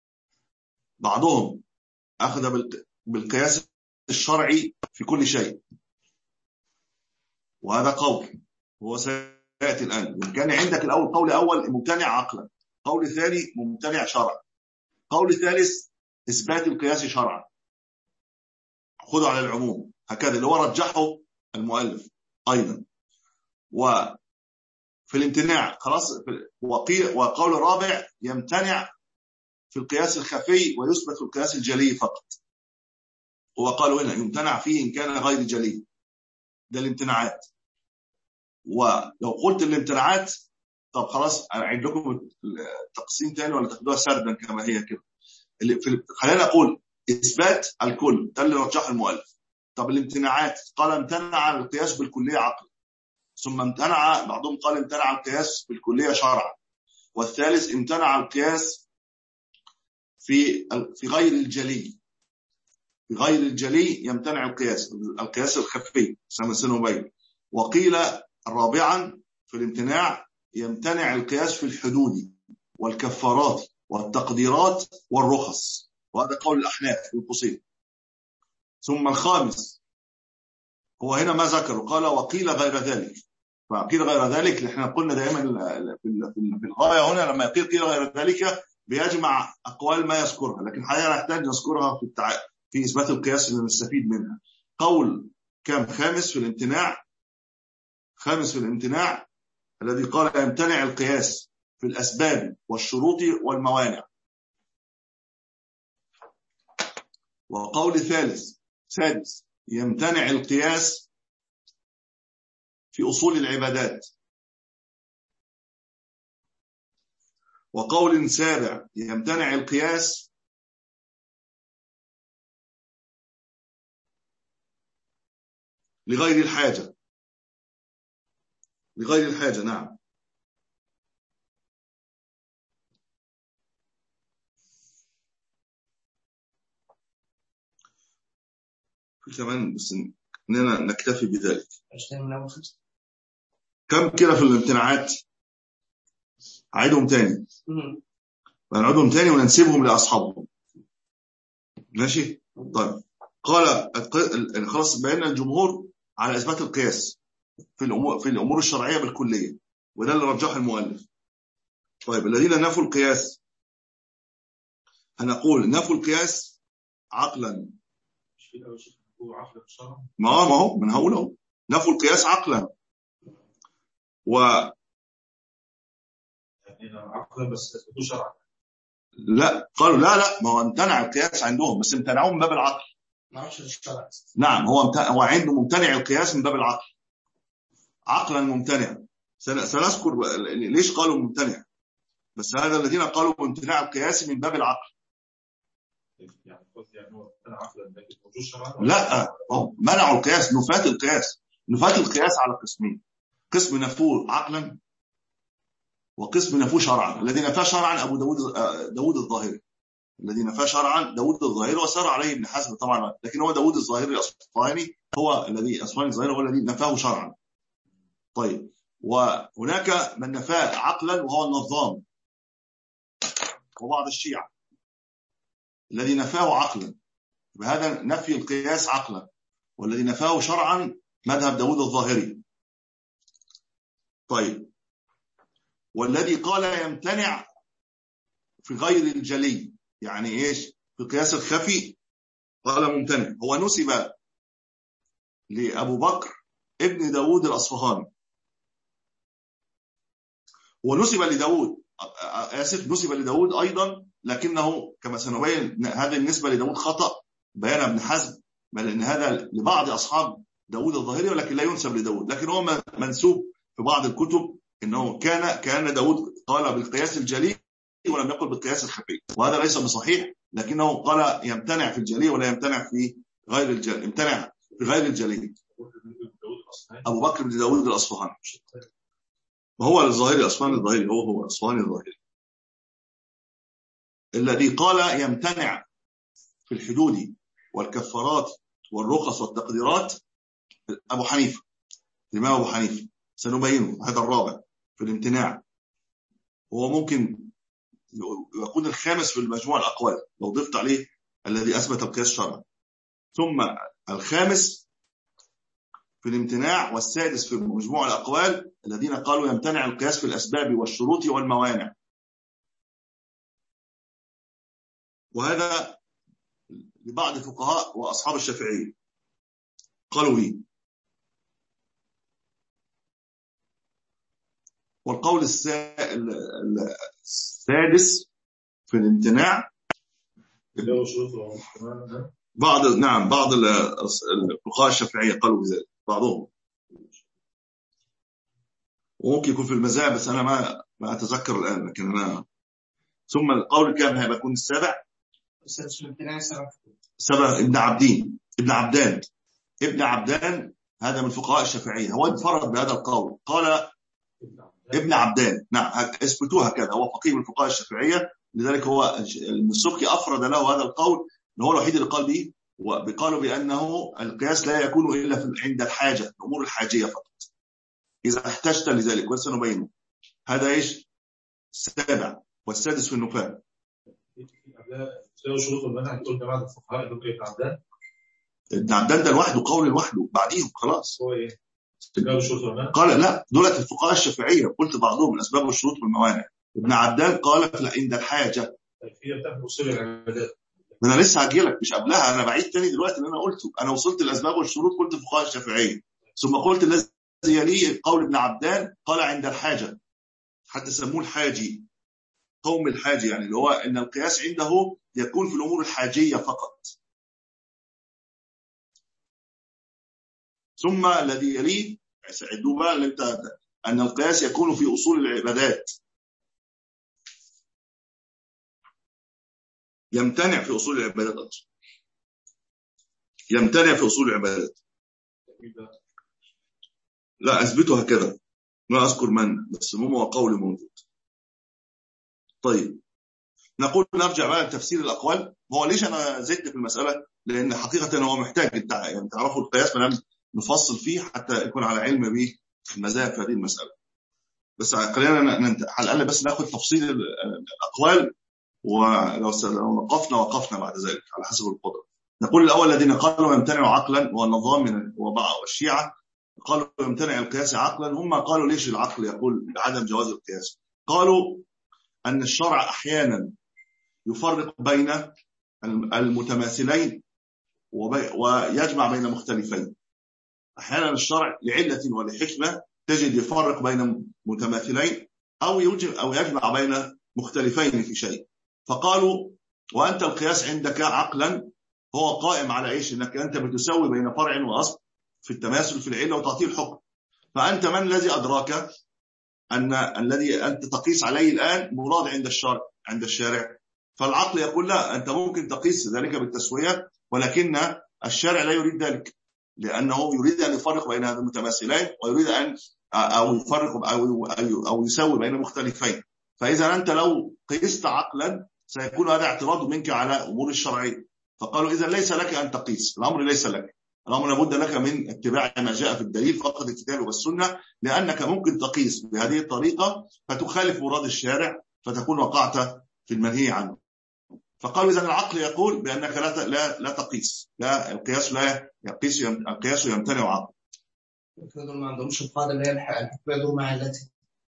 بعضهم أخذ بالقياس الشرعي في كل شيء، وهذا قول هو سيأتي سيأتي الآن. كان عندك الأول قول أول ممتنع عقلا، قول ثاني ممتنع شرعا، قول ثالث إثبات القياس شرعا، خذوا على العموم هكذا اللي هو رجحه المؤلف أيضا. وفي الامتناع خلاص وقول الرابع يمتنع في القياس الخفي ويثبت في القياس الجلي فقط. هو قالوا هنا يمتنع فيه إن كان غير جلي، ده الامتناعات. ولو قلت الامتناعات طب خلاص أعيد لكم التقسيم تاني ولا تاخدوها سردا كما هي كده. خلينا نقول إثبات الكل ده اللي رجحه المؤلف. طب الامتناعات قال امتنع القياس بالكلية عقلا، ثم امتنع بعضهم قال امتنع القياس بالكلية شرعا، والثالث امتنع القياس في في غير الجلي. في غير الجلي يمتنع القياس، القياس الخفي سمسنه بين. وقيل رابعا في الامتناع يمتنع القياس في الحدود والكفارات والتقديرات والرخص، وهذا قول الأحناف في القصير. ثم الخامس هو هنا ما ذكره قال وقيل غير ذلك. فقيل غير ذلك احنا قلنا دائما في الغاية هنا لما يقيل قيل غير ذلك بيجمع أقوال ما يذكرها، لكن حاليا نحتاج نذكرها في التع... في إثبات القياس اللي نستفيد منها. قول كم خامس في الامتناع، خامس في الامتناع الذي قال يمتنع القياس في الأسباب والشروط والموانع. وقول ثالث سادس يمتنع القياس في أصول العبادات. وقول سابع يمتنع القياس لغير الحاجة. لغير الحاجة نعم. في كمان بس إننا نكتفي بذلك. كم كده في الامتناعات؟ عيدهم تاني ونعودهم تاني وننسبهم لأصحابهم. ماشي؟ طيب قال خلاص بينا الجمهور على إثبات القياس في الأمور في الأمور الشرعية بالكلية، وده اللي رجحه المؤلف. طيب الذين نفوا القياس هنقول نفوا القياس عقلا. ما هو ما هو من هقوله نفوا القياس عقلا و عقلا بس اثبتوا شرعا. لا قالوا لا لا ما هو امتنع القياس عندهم بس امتنعوه من باب العقل. ما عرفش الشرع. نعم هو امتنع هو عنده ممتنع القياس من باب العقل عقلا ممتنع. سنذكر ليش قالوا ممتنع، بس هذا الذين قالوا امتناع القياس من باب العقل. يعني يعني هو امتنع عقلا لكن موجود شرعا. لا هم منعوا القياس، نفاة القياس. نفاة القياس على قسمين، قسم نفوه عقلا وقسم نفوه شرعا. الذي نفاه شرعا ابو داود داود الظاهري، الذي نفاه شرعا داود الظاهري وسار عليه ابن حزم طبعا، لكن هو داود الظاهري الاصفهاني هو الذي اصفهاني الظاهري هو الذي نفاه شرعا. طيب وهناك من نفاه عقلا وهو النظام وبعض الشيعة الذي نفاه عقلا، بهذا نفي القياس عقلا. والذي نفاه شرعا مذهب داود الظاهري. طيب والذي قال يمتنع في غير الجلي يعني ايش في القياس الخفي قال ممتنع، هو نسب لأبو بكر ابن داود الأصفهاني ونسب لداود آسف نسب لداود أيضا، لكنه كما سنبين هذه النسبة لداود خطأ بيان ابن حزم، بل إن هذا لبعض أصحاب داود الظاهري ولكن لا ينسب لداود، لكن هو منسوب في بعض الكتب إنه كان كان داود قال بالقياس الجلي ولم يقل بالقياس الخفي، وهذا ليس بصحيح، لكنه قال يمتنع في الجلي ولا يمتنع في غير الجلي، يمتنع في غير الجلي. أبو بكر بن داود الأصفهاني وهو الظاهري الأصفهاني الظاهري هو هو الأصفهاني الظاهري الذي قال يمتنع في الحدود والكفارات والرخص والتقديرات أبو حنيفة، الإمام أبو حنيفة سنبينه هذا الرابع في الامتناع، هو ممكن يكون الخامس في المجموع الأقوال لو ضفت عليه الذي أثبت القياس شرعا. ثم الخامس في الامتناع، والسادس في مجموع الأقوال الذين قالوا يمتنع القياس في الأسباب والشروط والموانع. وهذا لبعض الفقهاء وأصحاب الشافعية قالوا به. والقول السادس في الامتناع بعض نعم بعض الفقهاء الشافعية قالوا بذلك، بعضهم، وممكن يكون في المذاهب بس أنا ما ما أتذكر الآن، لكن أنا. ثم القول الكام هيبقى يكون السابع سبع ابن عبدين ابن عبدان ابن عبدان هذا من فقهاء الشافعية، هو انفرد بهذا القول، قال ابن عبدان. نعم اثبتوها كذا، هو فقيه من فقهاء الشافعية، لذلك هو السبكي أفرد له هذا القول، إن هو الوحيد اللي قال به، وقالوا بأنه القياس لا يكون إلا عند الحاجة، الأمور الحاجية فقط، إذا احتجت لذلك، وسنبينه. هذا إيش السابع، والسادس في النفاة. شروط المنع تقول جماعة الفقهاء دول ابن عبدان ابن عبدان ده لوحده، قول لوحده بعديهم خلاص. هو ايه؟ قال لا، دولة الفقهاء الشافعية قلت بعضهم الأسباب والشروط والموانع. ابن عبدان قال عند الحاجة. هي بتاخد أصول العبادات. أنا لسه هجي لك، مش قبلها، أنا بعيد تاني دلوقتي اللي أنا قلته. أنا وصلت الأسباب والشروط قلت الفقهاء الشافعية، ثم قلت الذي يليه قول ابن عبدان قال عند الحاجة، حتى سموه الحاجي، قوم الحاجي، يعني اللي هو أن القياس عنده يكون في الأمور الحاجية فقط. ثم الذي يليه سعدوا بقى اللي انت أن القياس يكون في أصول العبادات، يمتنع في أصول العبادات أصلا. يمتنع في أصول العبادات. لا أثبته هكذا، ما أذكر من، بس هو قول موجود. طيب نقول نرجع بقى لتفسير الأقوال. هو ليش أنا زدت في المسألة؟ لأن حقيقة هو محتاج يعني تعرفوا القياس، من نفصل فيه حتى يكون على علم به المذاهب في هذه المسألة. بس خلينا على الأقل بس ناخد تفصيل الأقوال، ولو وقفنا وقفنا بعد ذلك على حسب القدرة. نقول الأول الذين قالوا يمتنع عقلا، والنظام من والشيعة قالوا يمتنع القياس عقلا. هم قالوا ليش العقل يقول بعدم جواز القياس؟ قالوا أن الشرع أحيانا يفرق بين المتماثلين ويجمع بين مختلفين. أحيانا الشرع لعلة ولحكمة تجد يفرق بين متماثلين أو أو يجمع بين مختلفين في شيء. فقالوا وأنت القياس عندك عقلا هو قائم على إيش؟ أنك أنت بتسوي بين فرع وأصل في التماثل في العلة وتعطيه الحكم. فأنت من الذي أدراك أن الذي أنت تقيس عليه الآن مراد عند الشارع عند الشارع؟ فالعقل يقول لا، أنت ممكن تقيس ذلك بالتسوية، ولكن الشارع لا يريد ذلك، لأنه يريد أن يفرق بين هذا المتماثلين، ويريد أن أو يفرق أو أو يسوي بين مختلفين. فإذا أنت لو قيست عقلا سيكون هذا اعتراض منك على أمور الشرعية. فقالوا إذا ليس لك أن تقيس، الأمر ليس لك، الأمر لابد لك من اتباع ما جاء في الدليل فقط الكتاب والسنة، لأنك ممكن تقيس بهذه الطريقة فتخالف مراد الشارع فتكون وقعت في المنهي عنه. فقالوا إذا العقل يقول بأنك لا لا لا تقيس، لا القياس لا يقيس، القياس يمتنع عقل. دول ما عندهمش القاعدة اللي هي الحكمة دول مع التي.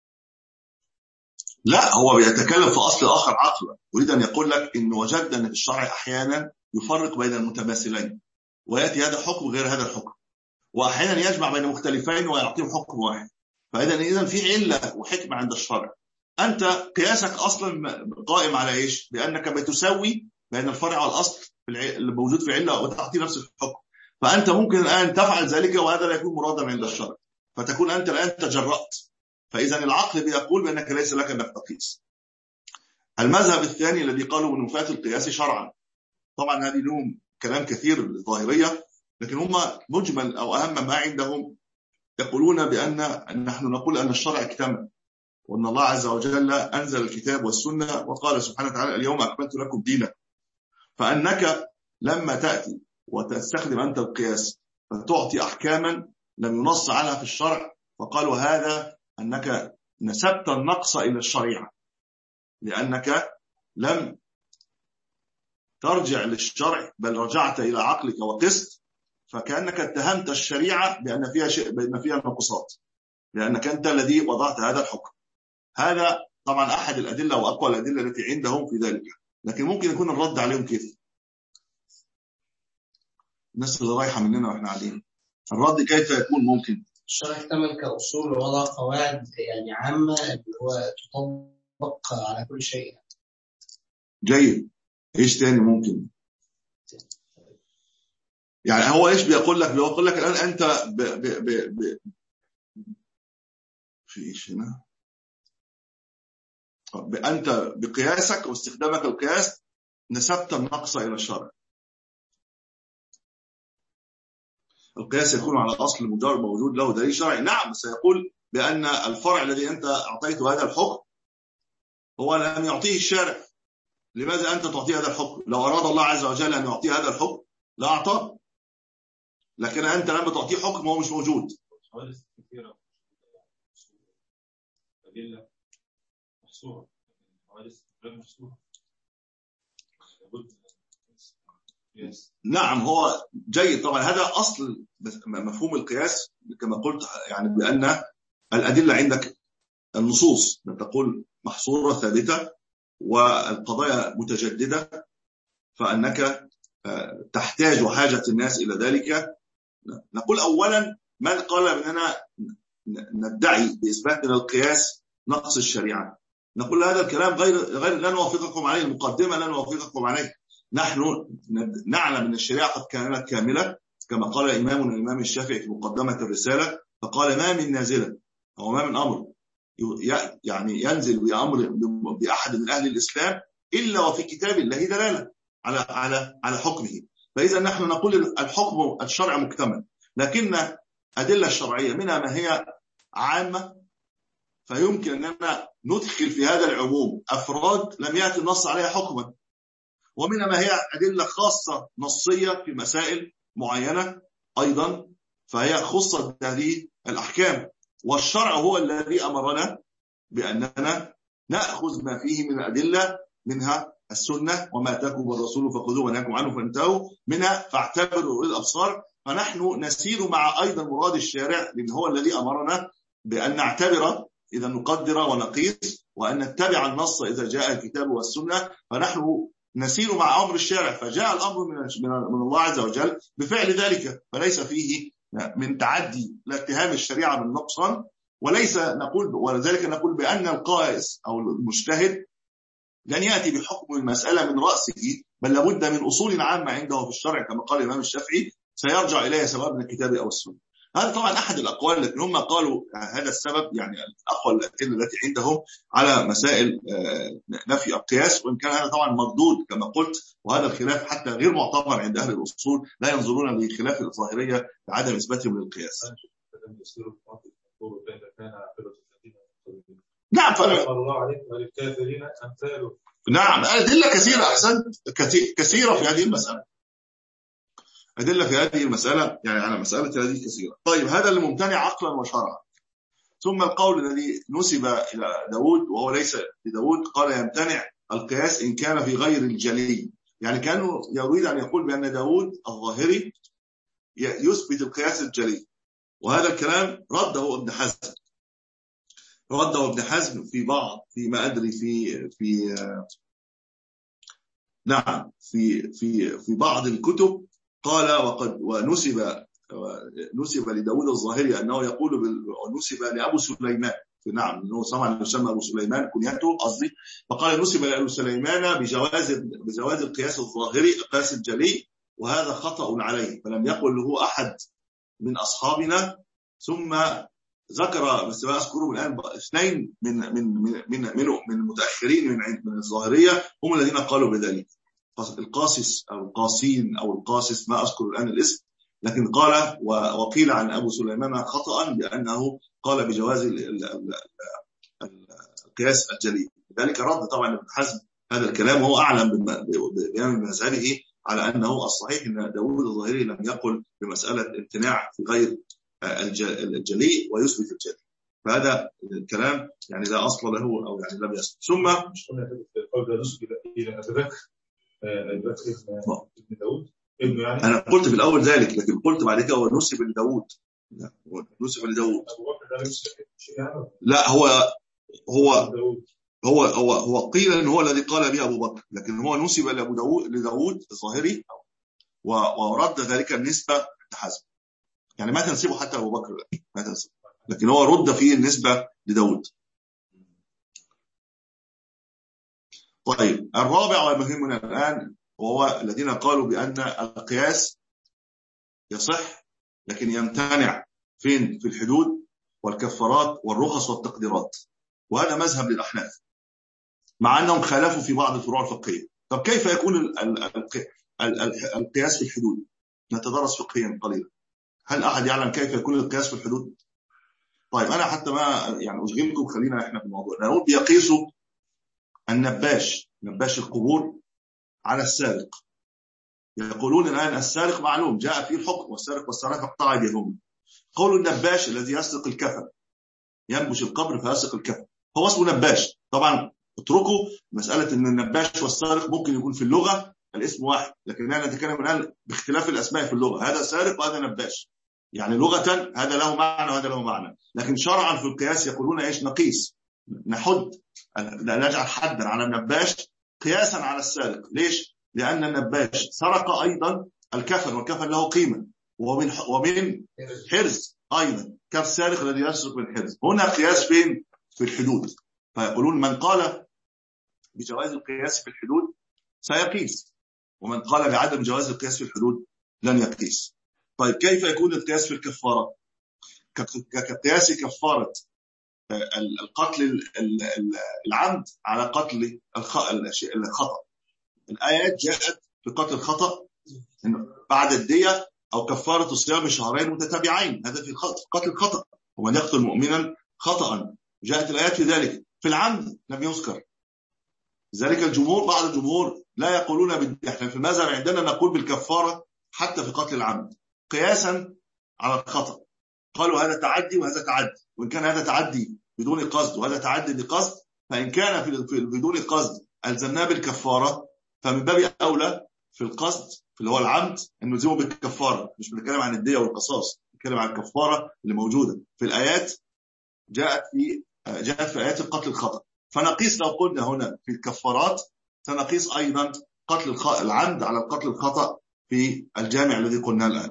لا، هو بيتكلم في أصل آخر عقلا. يريد أن يقول لك إن وجدنا أن في الشرع أحيانا يفرق بين المتماثلين ويأتي هذا الحكم غير هذا الحكم، وأحيانا يجمع بين مختلفين ويعطيهم حكم واحد. فإذا إذا في علة وحكمة عند الشرع. أنت قياسك أصلا قائم على إيش؟ بأنك بتسوي بين الفرع والأصل اللي موجود في علة وتعطي نفس الحكم. فأنت ممكن الآن تفعل ذلك وهذا لا يكون مرادا عند الشرع، فتكون أنت الآن تجرأت. فإذا العقل بيقول بأنك ليس لك أنك تقيس. المذهب الثاني الذي قالوا بنفاة القياس شرعا، طبعا هذه لهم كلام كثير الظاهرية، لكن هم مجمل أو أهم ما عندهم يقولون بأن نحن نقول أن الشرع اكتمل، وأن الله عز وجل أنزل الكتاب والسنة، وقال سبحانه وتعالى اليوم أكملت لكم دينكم. فأنك لما تأتي وتستخدم أنت القياس فتعطي أحكاما لم ينص عنها في الشرع، فقالوا هذا أنك نسبت النقص إلى الشريعة، لأنك لم ترجع للشرع بل رجعت إلى عقلك وقست، فكأنك اتهمت الشريعة بأن فيها شيء، بأن فيها نقصات، لأنك أنت الذي وضعت هذا الحكم. هذا طبعا أحد الأدلة وأقوى الأدلة التي عندهم في ذلك. لكن ممكن يكون الرد عليهم كيف؟ الناس اللي رايحة مننا وإحنا قاعدين، الرد كيف يكون ممكن؟ الشرع يحتمل كأصول ووضع قواعد يعني عامة اللي هو تطبق على كل شيء. جيد. إيش تاني ممكن؟ يعني هو إيش بيقول لك؟ بيقول لك الآن أنت ب ب ب ب في إيش هنا؟ أنت بقياسك واستخدامك القياس نسبت النقص إلى الشرع. القياس يكون على أصل مجرد موجود له دليل شرعي، نعم، سيقول بأن الفرع الذي أنت أعطيته هذا الحكم هو لم يعطيه الشارع. لماذا أنت تعطيه هذا الحكم؟ لو أراد الله عز وجل أن يعطيه هذا الحكم لا أعطاه، لكن أنت لما تعطيه حكم هو مش موجود. حوادث كثيرة أدلة محصورة، حوادث غير محصورة. نعم هو جيد طبعا، هذا أصل مفهوم القياس كما قلت، يعني بأن الأدلة عندك النصوص تقول محصورة ثابتة والقضايا متجددة، فأنك تحتاج وحاجة الناس إلى ذلك. نقول أولا من قال بأننا ندعي بإثبات القياس نقص الشريعة؟ نقول هذا الكلام غير غير لا نوافقكم عليه، المقدمة لا نوافقكم عليه. نحن نعلم أن الشريعة قد كانت كاملة كما قال إمامنا الإمام الشافعي في مقدمة الرسالة، فقال ما من نازلة أو ما من أمر يعني ينزل بأمر بأحد من أهل الإسلام إلا وفي كتاب الله دلالة على على على حكمه. فإذا نحن نقول الحكم الشرع مكتمل، لكن أدلة الشرعية منها ما هي عامة، فيمكن أننا ندخل في هذا العموم أفراد لم يأتي النص عليها حكما، ومنها ما هي أدلة خاصة نصية في مسائل معينة أيضا فهي خصت هذه الأحكام. والشرع هو الذي أمرنا بأننا نأخذ ما فيه من الأدلة، منها السنة وما أتاكم الرسول فخذوه ونهاكم عنه فانتهوا منها فاعتبروا أولي الأبصار. فنحن نسير مع أيضا مراد الشارع، لأن هو الذي أمرنا بأن نعتبر إذا نقدر ونقيس، وأن نتبع النص إذا جاء الكتاب والسنة. فنحن نسير مع أمر الشارع، فجاء الأمر من من الله عز وجل بفعل ذلك، فليس فيه من تعدي لاتهام الشريعة بالنقصان. وليس نقول ولذلك نقول بأن القائس أو المجتهد لن يأتي بحكم المسألة من رأسه، بل لابد من أصول عامة عنده في الشرع كما قال الإمام الشافعي سيرجع إليها سواء من الكتاب أو السنة. هذا طبعا أحد الأقوال، لكن هم قالوا هذا السبب يعني الأقوى الأدلة التي عندهم على مسائل نفي القياس، وإن كان هذا طبعا مردود كما قلت، وهذا الخلاف حتى غير معتبر عند أهل الأصول، لا ينظرون لخلاف الظاهرية لعدم إثباتهم للقياس. نعم فعلا الله عليك وللكافرين أمثاله. نعم أدلة كثيرة، أحسنت، كثيرة في هذه المسألة، أدلة في هذه المسألة يعني على مسألة هذه كثيرة. طيب هذا اللي ممتنع عقلا وشرعا. ثم القول الذي نسب إلى داود وهو ليس لداود، قال يمتنع القياس إن كان في غير الجلي، يعني كانوا يريد أن يقول بأن داود الظاهري يثبت القياس الجلي، وهذا الكلام رده ابن حزم رده ابن حزم في بعض في ما أدري في في نعم في في في بعض الكتب قال وقد ونسب نسب لداود الظاهري أنه يقول ونسب لأبو سليمان، نعم أنه طبعا يسمى أبو سليمان كنيته قصدي، فقال نسب لأبو سليمان بجواز بجواز القياس الظاهري القياس الجلي، وهذا خطأ عليه، فلم يقل له أحد من أصحابنا. ثم ذكر بس ما أذكره الآن اثنين من من من من من, من المتأخرين من من الظاهرية هم الذين قالوا بذلك، القاسس أو القاسين أو القاسس ما أذكر الآن الاسم، لكن قال وقيل عن أبو سليمان خطأ بأنه قال بجواز القياس الجلي. ذلك رد طبعا ابن حزم هذا الكلام، وهو أعلم بيان مذهبه على أنه الصحيح أن داود الظاهري لم يقل بمسألة امتناع في غير الجلي ويثبت الجلي، فهذا الكلام يعني لا أصل له أو يعني لم يثبت. ثم مش قلنا قول نسب إلى أبي بكر ابن داود ابنه يعني. انا قلت في الاول ذلك، لكن قلت بعد كده هو نسب لداود. لا هو نسب لداود. ابو بكر ده نفس الشيء يعني. لا هو هو داود. هو هو هو قيل ان هو الذي قال به ابو بكر، لكن هو نسب لابو داود لداود الظاهري، ورد ذلك النسبه عند حزم. يعني ما تنسبه حتى ابو بكر، لا ما تنسبه، لكن هو رد فيه النسبه لداود. طيب الرابع ويهمنا الان وهو الذين قالوا بان القياس يصح لكن يمتنع فين؟ في الحدود والكفارات والرخص والتقديرات، وهذا مذهب للأحناف مع أنهم خالفوا في بعض الفروع الفقهية. طب كيف يكون القياس في الحدود؟ نتدرس فقهيا قليلا. هل أحد يعلم كيف يكون القياس في الحدود؟ طيب أنا حتى ما يعني أشغلكم، خلينا إحنا في الموضوع. نقول بيقيسوا النباش، نباش القبور، على السارق. يقولون الآن السارق معلوم جاء فيه الحكم، والسارق والسارق اقطع يديهم. قول النباش الذي يسرق الكفن، ينبش القبر فيسرق الكفن، هو اسمه نباش. طبعا اتركوا مسألة ان النباش والسارق ممكن يكون في اللغة الاسم واحد، لكن انا نتكلم الآن باختلاف الاسماء في اللغة. هذا سارق وهذا نباش، يعني لغة هذا له معنى وهذا له معنى، لكن شرعا في القياس يقولون ايش؟ نقيس، نحد، نجعل حدا على النباش قياسا على السارق. ليش؟ لأن النباش سرق أيضا الكفن، والكفن له قيمة، ومن ومن حرز أيضا كالسارق الذي يسرق من حرز. هنا قياس فين؟ في الحدود. فيقولون من قال بجواز القياس في الحدود سيقيس، ومن قال بعدم جواز القياس في الحدود لن يقيس. طيب كيف يكون القياس في الكفارة؟ كقياس كفارة القتل العمد على قتل الخطأ. الآيات جاءت في قتل الخطأ بعد الدية أو كفارة صيام شهرين متتابعين، هذا في قتل الخطأ، ومن يقتل مؤمنا خطأ جاءت الآيات في ذلك. في العمد لم يذكر ذلك. الجمهور، بعض الجمهور لا يقولون بالدية. احنا في المذهب عندنا نقول بالكفارة حتى في قتل العمد قياسا على الخطأ. قالوا هذا تعدي وهذا تعدي، وإن كان هذا تعدي بدون قصد وهذا تعدي بقصد، فإن كان في بدون قصد ألزمناه بالكفارة، فمن باب أولى في القصد في اللي هو العمد أن نلزمه بالكفارة. مش بنتكلم عن الدية والقصاص، بنتكلم عن الكفارة اللي موجودة في الآيات، جاءت في جاءت في آيات القتل الخطأ. فنقيس لو قلنا هنا في الكفارات سنقيس أيضا قتل العمد على القتل الخطأ في الجامع الذي قلنا الآن.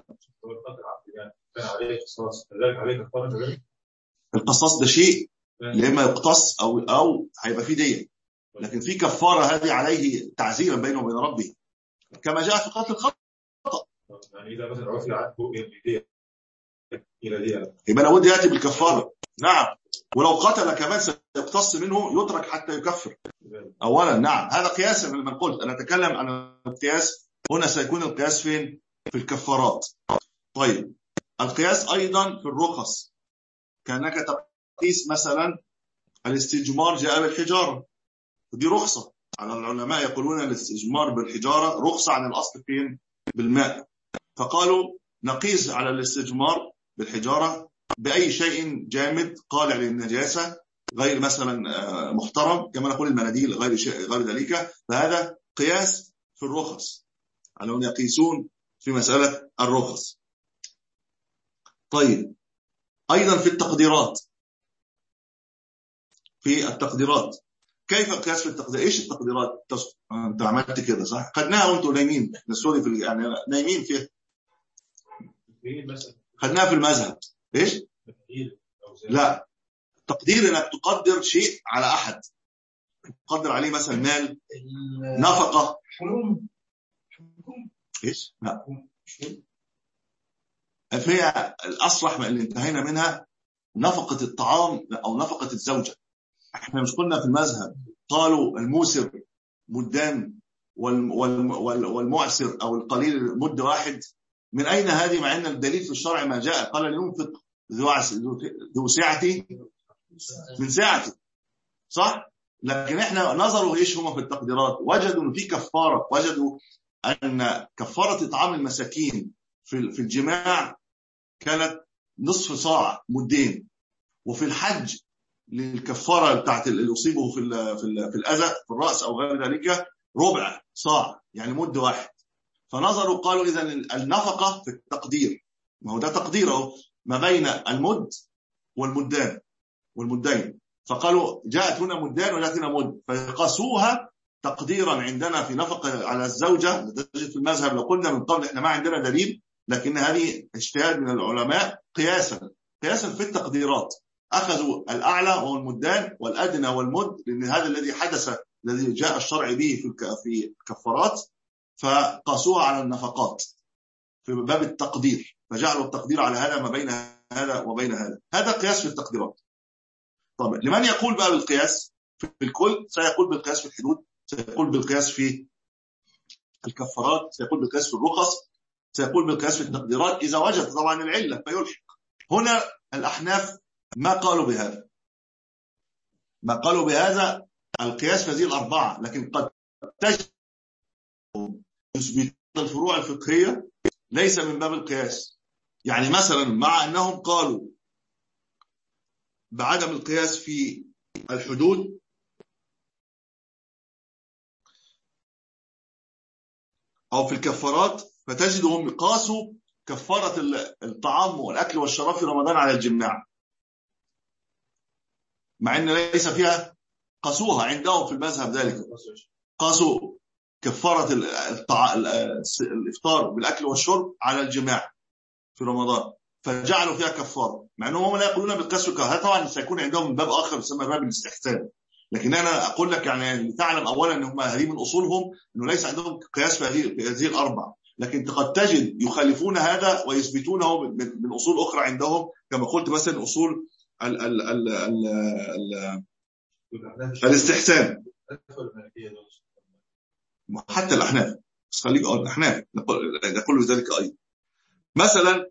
القصاص ده شيء لما يقتص أو أو هيبقى فيه دية، لكن في كفارة هذه عليه تعزيرا بينه وبين ربه كما جاء في قتل الخطأ. يعني إذا مثلا عفي عنه دية إلى دية يبقى لابد يأتي بالكفارة. نعم، ولو قتل كمان سيقتص منه يترك حتى يكفر أولا. نعم، هذا قياسا لما قلت أنا أتكلم عن القياس هنا سيكون القياس فين؟ في الكفارات. طيب القياس أيضا في الرخص، كأنك تقيس مثلا الاستجمار جاء بالحجارة، ودي رخصة. على العلماء يقولون الاستجمار بالحجارة رخصة عن الأصل فين؟ بالماء. فقالوا نقيس على الاستجمار بالحجارة بأي شيء جامد قالع للنجاسة غير مثلا محترم، كما نقول المناديل غير شيء غير ذلك. فهذا قياس في الرخص، على يقيسون في مسألة الرخص. طيب أيضا في التقديرات، في التقديرات كيف القياس في التقدير؟ ايش التقديرات؟ انت عملت كده صح؟ خدناها وانتوا نايمين، نسوري في يعني نايمين فيها، خدناها في المذهب. ايش؟ لا، تقدير انك تقدر شيء على احد، تقدر عليه مثلا مال، نفقه، ايش؟ لا، فيها الاصلح اللي انتهينا منها نفقه الطعام او نفقه الزوجه. احنا مش قلنا في المذهب قالوا الموسر مدان والمعسر او القليل مد واحد؟ من اين هذه؟ مع ان الدليل في الشرع ما جاء قال لينفق ذو سعة من سعته، صح؟ لكن احنا نظروا ايش هم في التقديرات، وجدوا ان في كفاره، وجدوا ان كفاره اطعام المساكين في في الجماع كانت نصف صاع مدين، وفي الحج للكفاره بتاعت اللي يصيبه في ال في ال في الاذى في الراس او غير ذلك ربع صاع، يعني مد واحد. فنظروا قالوا إذا النفقة في التقدير، ما هو ده تقديره ما بين المد والمدان والمدين، فقالوا جاءت هنا مدان وجاءت هنا مد، فقاسوها تقديرا عندنا في نفقة على الزوجة. تجد في المذهب لو قلنا من قبل احنا ما عندنا دليل، لكن هذه اجتهاد من العلماء قياسا قياسا في التقديرات، أخذوا الأعلى وهو المدان والأدنى والمد، لأن هذا الذي حدث الذي جاء الشرع به في الكفارات، فقاسوها على النفقات في باب التقدير، فجعلوا التقدير على هذا ما بين هذا وبين هذا. هذا قياس في التقديرات. طب لمن يقول بقى بالقياس في الكل؟ سيقول بالقياس في الحدود، سيقول بالقياس في الكفارات، سيقول بالقياس في الرخص، سيقول بالقياس في التقديرات إذا وجد طبعا العلة فيلحق. هنا الأحناف ما قالوا بهذا، ما قالوا بهذا القياس في هذه الأربعة، لكن قد تجد يثبت الفروع الفقهية ليس من باب القياس. يعني مثلا مع أنهم قالوا بعدم القياس في الحدود، أو في الكفارات، فتجدهم قاسوا كفارة الطعام والأكل والشراب في رمضان على الجماع، مع أن ليس فيها، قاسوها عندهم في المذهب ذلك، قاسوا كفارة الإفطار بالأكل والشرب على الجماع في رمضان، فجعلوا فيها كفارة، مع أنهم لا يقولون بالقياس والكفارة. طبعا سيكون عندهم من باب آخر يسمى باب الاستحسان، لكن أنا أقول لك يعني تعلم أولا أن هم هذه من أصولهم أنه ليس عندهم قياس في هذه الأربع، لكن قد تجد يخالفون هذا ويثبتونه من أصول أخرى عندهم، كما قلت مثلا أصول ال ال ال ال ال الاستحسان. حتى الأحناف، بس خليك أقول الأحناف يقولوا ذلك أيضا. مثلا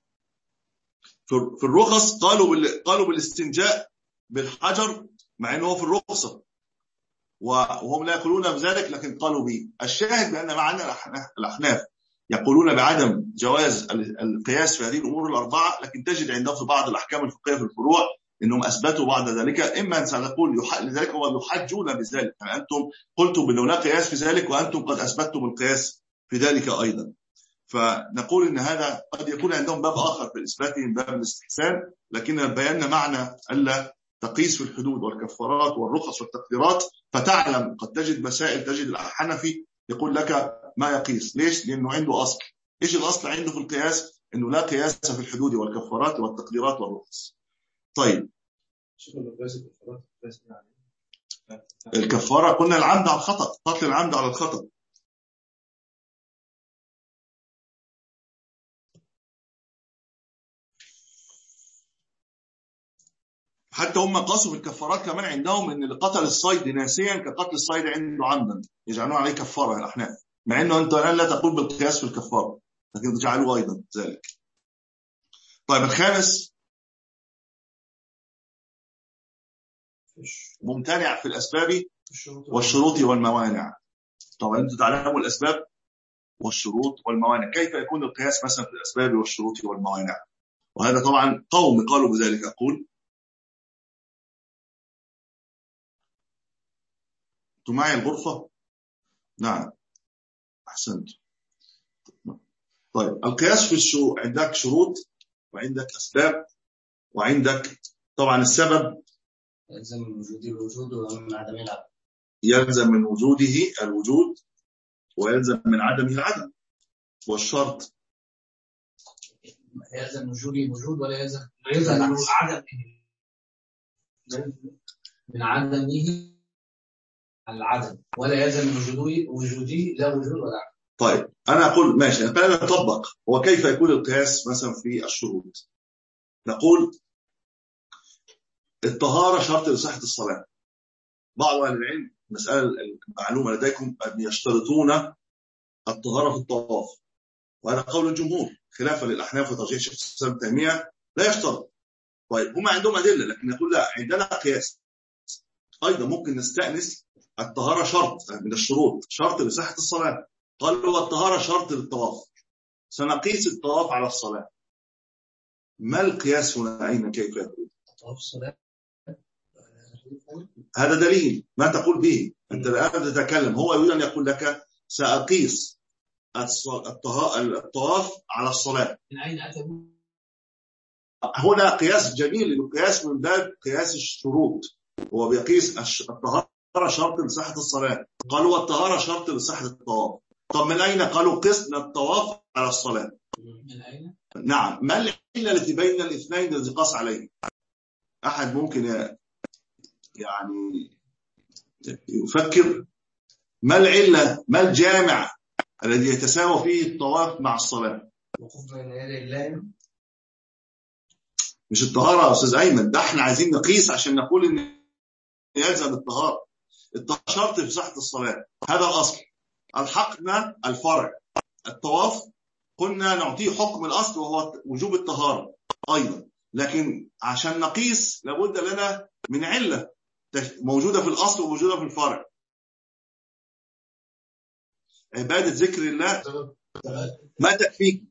في الرخص قالوا قالوا بالاستنجاء بالحجر، مع أنه في الرخصة وهم لا يقولون بذلك، لكن قالوا به. الشاهد بأن معنا الأحناف يقولون بعدم جواز القياس في هذه الأمور الأربعة، لكن تجد عندهم في بعض الأحكام الفقهية في الفروع إنهم أثبتوا بعد ذلك، إما أن سنقول لذلك هم يحجون بذلك، يعني أنتم قلتم بأنه لا قياس في ذلك وأنتم قد أثبتم القياس في ذلك أيضا. فنقول إن هذا قد يكون عندهم باب آخر في الإثبات من باب الاستحسان، لكن بينا معنى ألا تقيس في الحدود والكفارات والرخص والتقديرات، فتعلم قد تجد مسائل، تجد الحنفي يقول لك ما يقيس. ليش؟ لأنه عنده أصل. إيش الأصل عنده في القياس؟ إنه لا قياس في الحدود والكفارات والتقديرات والرخص. طيب الكفارة قلنا العمد على الخطأ، قتل العمد على الخطأ. حتى هم قاسوا في الكفارات كمان عندهم ان اللي قتل الصيد ناسيا كقتل الصيد عنده عمدا، يجعلون عليه كفاره الاحناف، مع انه انت الان لا تقول بالقياس في الكفاره، لكن تجعلوا ايضا ذلك. طيب الخامس ممتنع في الاسباب والشروط والموانع. طبعا انتم تعلموا الاسباب والشروط والموانع، كيف يكون القياس مثلا في الاسباب والشروط والموانع؟ وهذا طبعا قوم قالوا بذلك. اقول انتم معي الغرفة؟ نعم أحسنت. طيب القياس في الشروط، عندك شروط وعندك أسباب وعندك طبعا السبب يلزم من وجوده الوجود ومن عدمه العدم، يلزم من وجوده الوجود ويلزم من عدمه العدم. والشرط يلزم من وجوده الوجود ولا يلزم يلزم من عدمه من عدمه العدم، ولا يلزم من وجوده وجودي لا وجود ولا عدم. طيب أنا أقول ماشي، خلينا نطبق. وكيف يكون القياس مثلا في الشروط؟ نقول الطهارة شرط لصحة الصلاة. بعض أهل العلم، مسألة المعلومة لديكم، أن يشترطون الطهارة في الطواف، وهذا قول الجمهور خلافا للأحناف وترجيح شيخ الإسلام ابن تيمية، لا يشترط. طيب هم عندهم أدلة، لكن نقول لا، عندنا قياس أيضا ممكن نستأنس. الطهارة شرط من الشروط، شرط لصحة الصلاة. قالوا الطهارة شرط للطواف، سنقيس الطواف على الصلاة. ما القياس هنا؟ أين كيف يكون طواف الصلاة؟ هذا دليل ما تقول به أنت الآن تتكلم. هو يريد أن يقول لك سأقيس الطواف على الصلاة. من أين أتى؟ هنا قياس جميل، القياس من باب قياس الشروط. هو بيقيس الطهارة شرط لصحة الصلاة، قالوا والطهارة شرط لصحة الطواف. طب من أين؟ قالوا قسنا الطواف على الصلاة. من أين؟ نعم. ما العلة التي بين الاثنين الذي قاس عليه؟ أحد ممكن يعني يفكر ما العلة، ما الجامع الذي يتساوى فيه الطواف مع الصلاة؟ وقوف بين يدي الله. مش الطهارة يا أستاذ أيمن، ده احنا عايزين نقيس عشان نقول إن يلزم الطهارة. الطهارة شرط في صحة الصلاة، هذا الأصل. الحقنا الفرع الطواف قلنا نعطيه حكم الأصل وهو وجوب الطهارة أيضا، لكن عشان نقيس لابد لنا من علة موجودة في الأصل وموجودة في الفرع. عبادة ذكر الله ما تكفيك.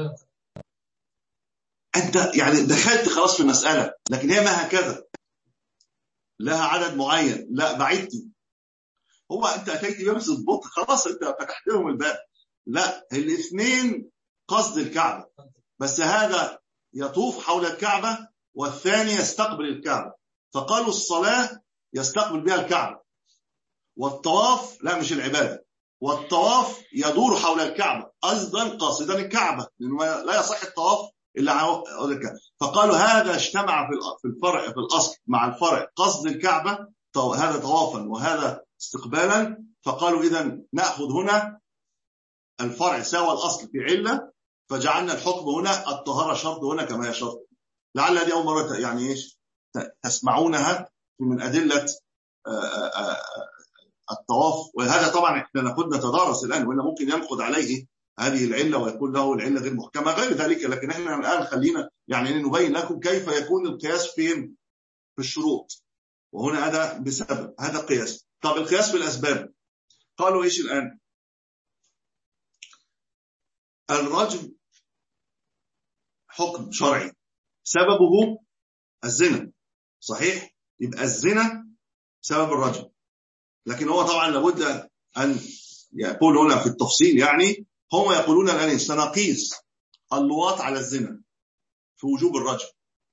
أنت يعني دخلت خلاص في المسألة، لكن هي ما هكذا، لها عدد معين. لا بعدتي، هو أنت أتيت بها بس الضبط خلاص، أنت فتحت لهم الباب. لا، الاثنين قصد الكعبة، بس هذا يطوف حول الكعبة والثاني يستقبل الكعبة، فقالوا الصلاة يستقبل بها الكعبة، والطواف لا مش العبادة، والطواف يدور حول الكعبة أيضا قاصدا الكعبة، لأنه لا يصح الطواف إلا حول الكعبة. فقالوا هذا اجتمع في الفرع في الأصل مع الفرع قصد الكعبة، هذا طوافا وهذا استقبالا. فقالوا إذن نأخذ هنا الفرع ساوى الأصل في علة، فجعلنا الحكم هنا الطهارة شرط هنا كما هي شرط. لعل هذه أول مرة يعني إيش تسمعونها من أدلة الطواف، وهذا طبعا احنا كنا نتدارس الآن، وإنه ممكن ينقض عليه هذه العلة ويكون له العلة غير محكمة غير ذلك. لكن احنا الآن خلينا يعني نبين لكم كيف يكون القياس فين في الشروط، وهنا هذا بسبب هذا قياس. طب القياس في الأسباب قالوا إيش الآن؟ الرجم حكم شرعي سببه الزنا، صحيح؟ يبقى الزنا سبب الرجم، لكن هو طبعا لابد أن يقول هنا في التفصيل، يعني هم يقولون الآن سنقيس اللواط على الزنا في وجوب الرجم،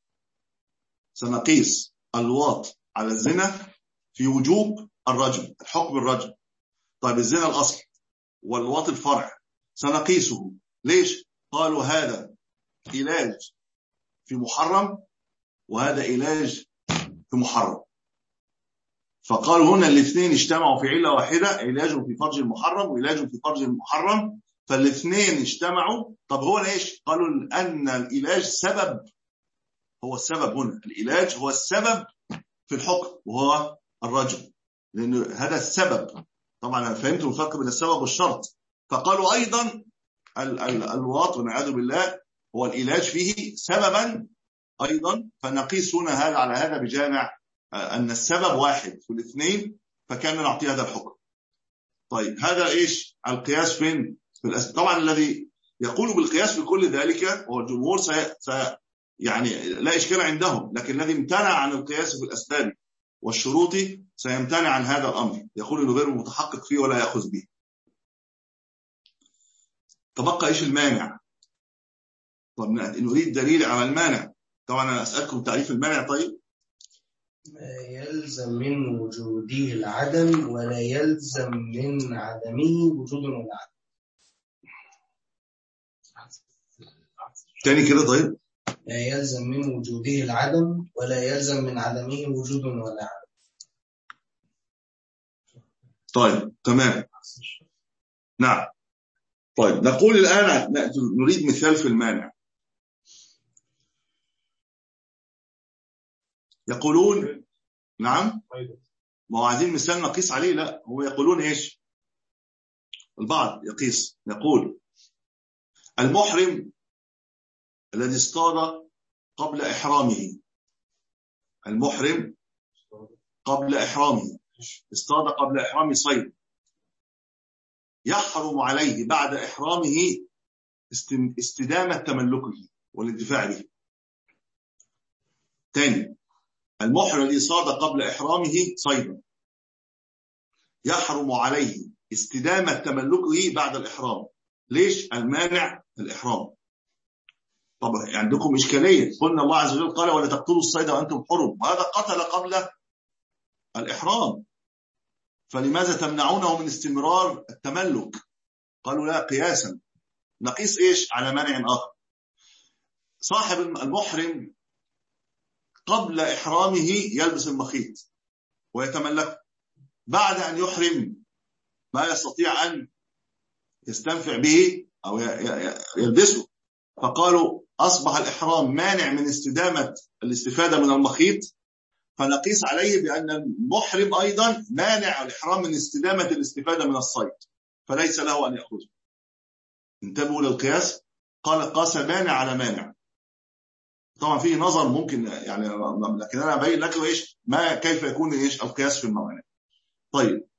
سنقيس اللواط على الزنا في وجوب الرجم، الحكم الرجم. طيب الزنا الأصل واللواط الفرع سنقيسه، ليش؟ قالوا هذا علاج في محرم وهذا علاج في محرم، فقالوا هنا الاثنين اجتمعوا في علة واحدة، علاج في فرج المحرم وعلاج في فرج المحرم، فالاثنين اجتمعوا. طب هو ليش؟ قالوا أن العلاج سبب، هو السبب هنا، العلاج هو السبب في الحكم وهو الرجم، لأن هذا السبب. طبعا فهمتوا الفرق بين السبب والشرط. فقالوا أيضا الواط والعياذ بالله هو العلاج فيه سببا أيضا، فنقيس هنا هذا على هذا بجامع أن السبب واحد في الاثنين، فكان نعطي هذا الحكم. طيب هذا إيش القياس فين في الأسباب؟ طبعا الذي يقول بالقياس في كل ذلك هو الجمهور، سي... سي... يعني لا إشكال عندهم، لكن الذي امتنع عن القياس في الأسباب والشروط سيمتنع عن هذا الأمر، يقول إنه غير متحقق فيه ولا يأخذ به. تبقى إيش المانع؟ طب نريد دليل على المانع. طبعا أنا أسألكم تعريف المانع. طيب ما يلزم من وجوده العدم ولا يلزم من عدمه وجود ولا عدم. تاني كده. طيب ما يلزم من وجوده العدم ولا يلزم من عدمه وجود ولا عدم. طيب تمام. نعم. طيب نقول الآن نريد مثال في المانع. يقولون نعم، ما هو عايزين مثال نقيس عليه. لا، هو يقولون إيش؟ البعض يقيس، يقول المحرم الذي اصطاد قبل إحرامه، المحرم قبل إحرامه اصطاد قبل إحرام صيد، يحرم عليه بعد إحرامه استدامة تملكه والانتفاع به. تاني، المحرم الذي صاد قبل إحرامه صيدا يحرم عليه استدامة تملكه بعد الإحرام، ليش المانع الإحرام؟ طبعا عندكم إشكالية، قلنا الله عز وجل قال ولا تقتلوا الصيد وأنتم حرم، وهذا قتل قبل الإحرام، فلماذا تمنعونه من استمرار التملك؟ قالوا لا قياسا. نقيس إيش على مانع آخر؟ صاحب المحرم قبل إحرامه يلبس المخيط ويتملك، بعد أن يحرم ما يستطيع أن يستنفع به أو يلبسه، فقالوا أصبح الإحرام مانع من استدامة الاستفادة من المخيط، فنقيس عليه بأن المحرم أيضا مانع الإحرام من استدامة الاستفادة من الصيد، فليس له أن يأخذه. انتبهوا للقياس، قال قاس مانع على مانع. طبعا فيه نظر ممكن يعني، لكن أنا أبين لك إيش ما كيف يكون إيش القياس في الموانع. طيب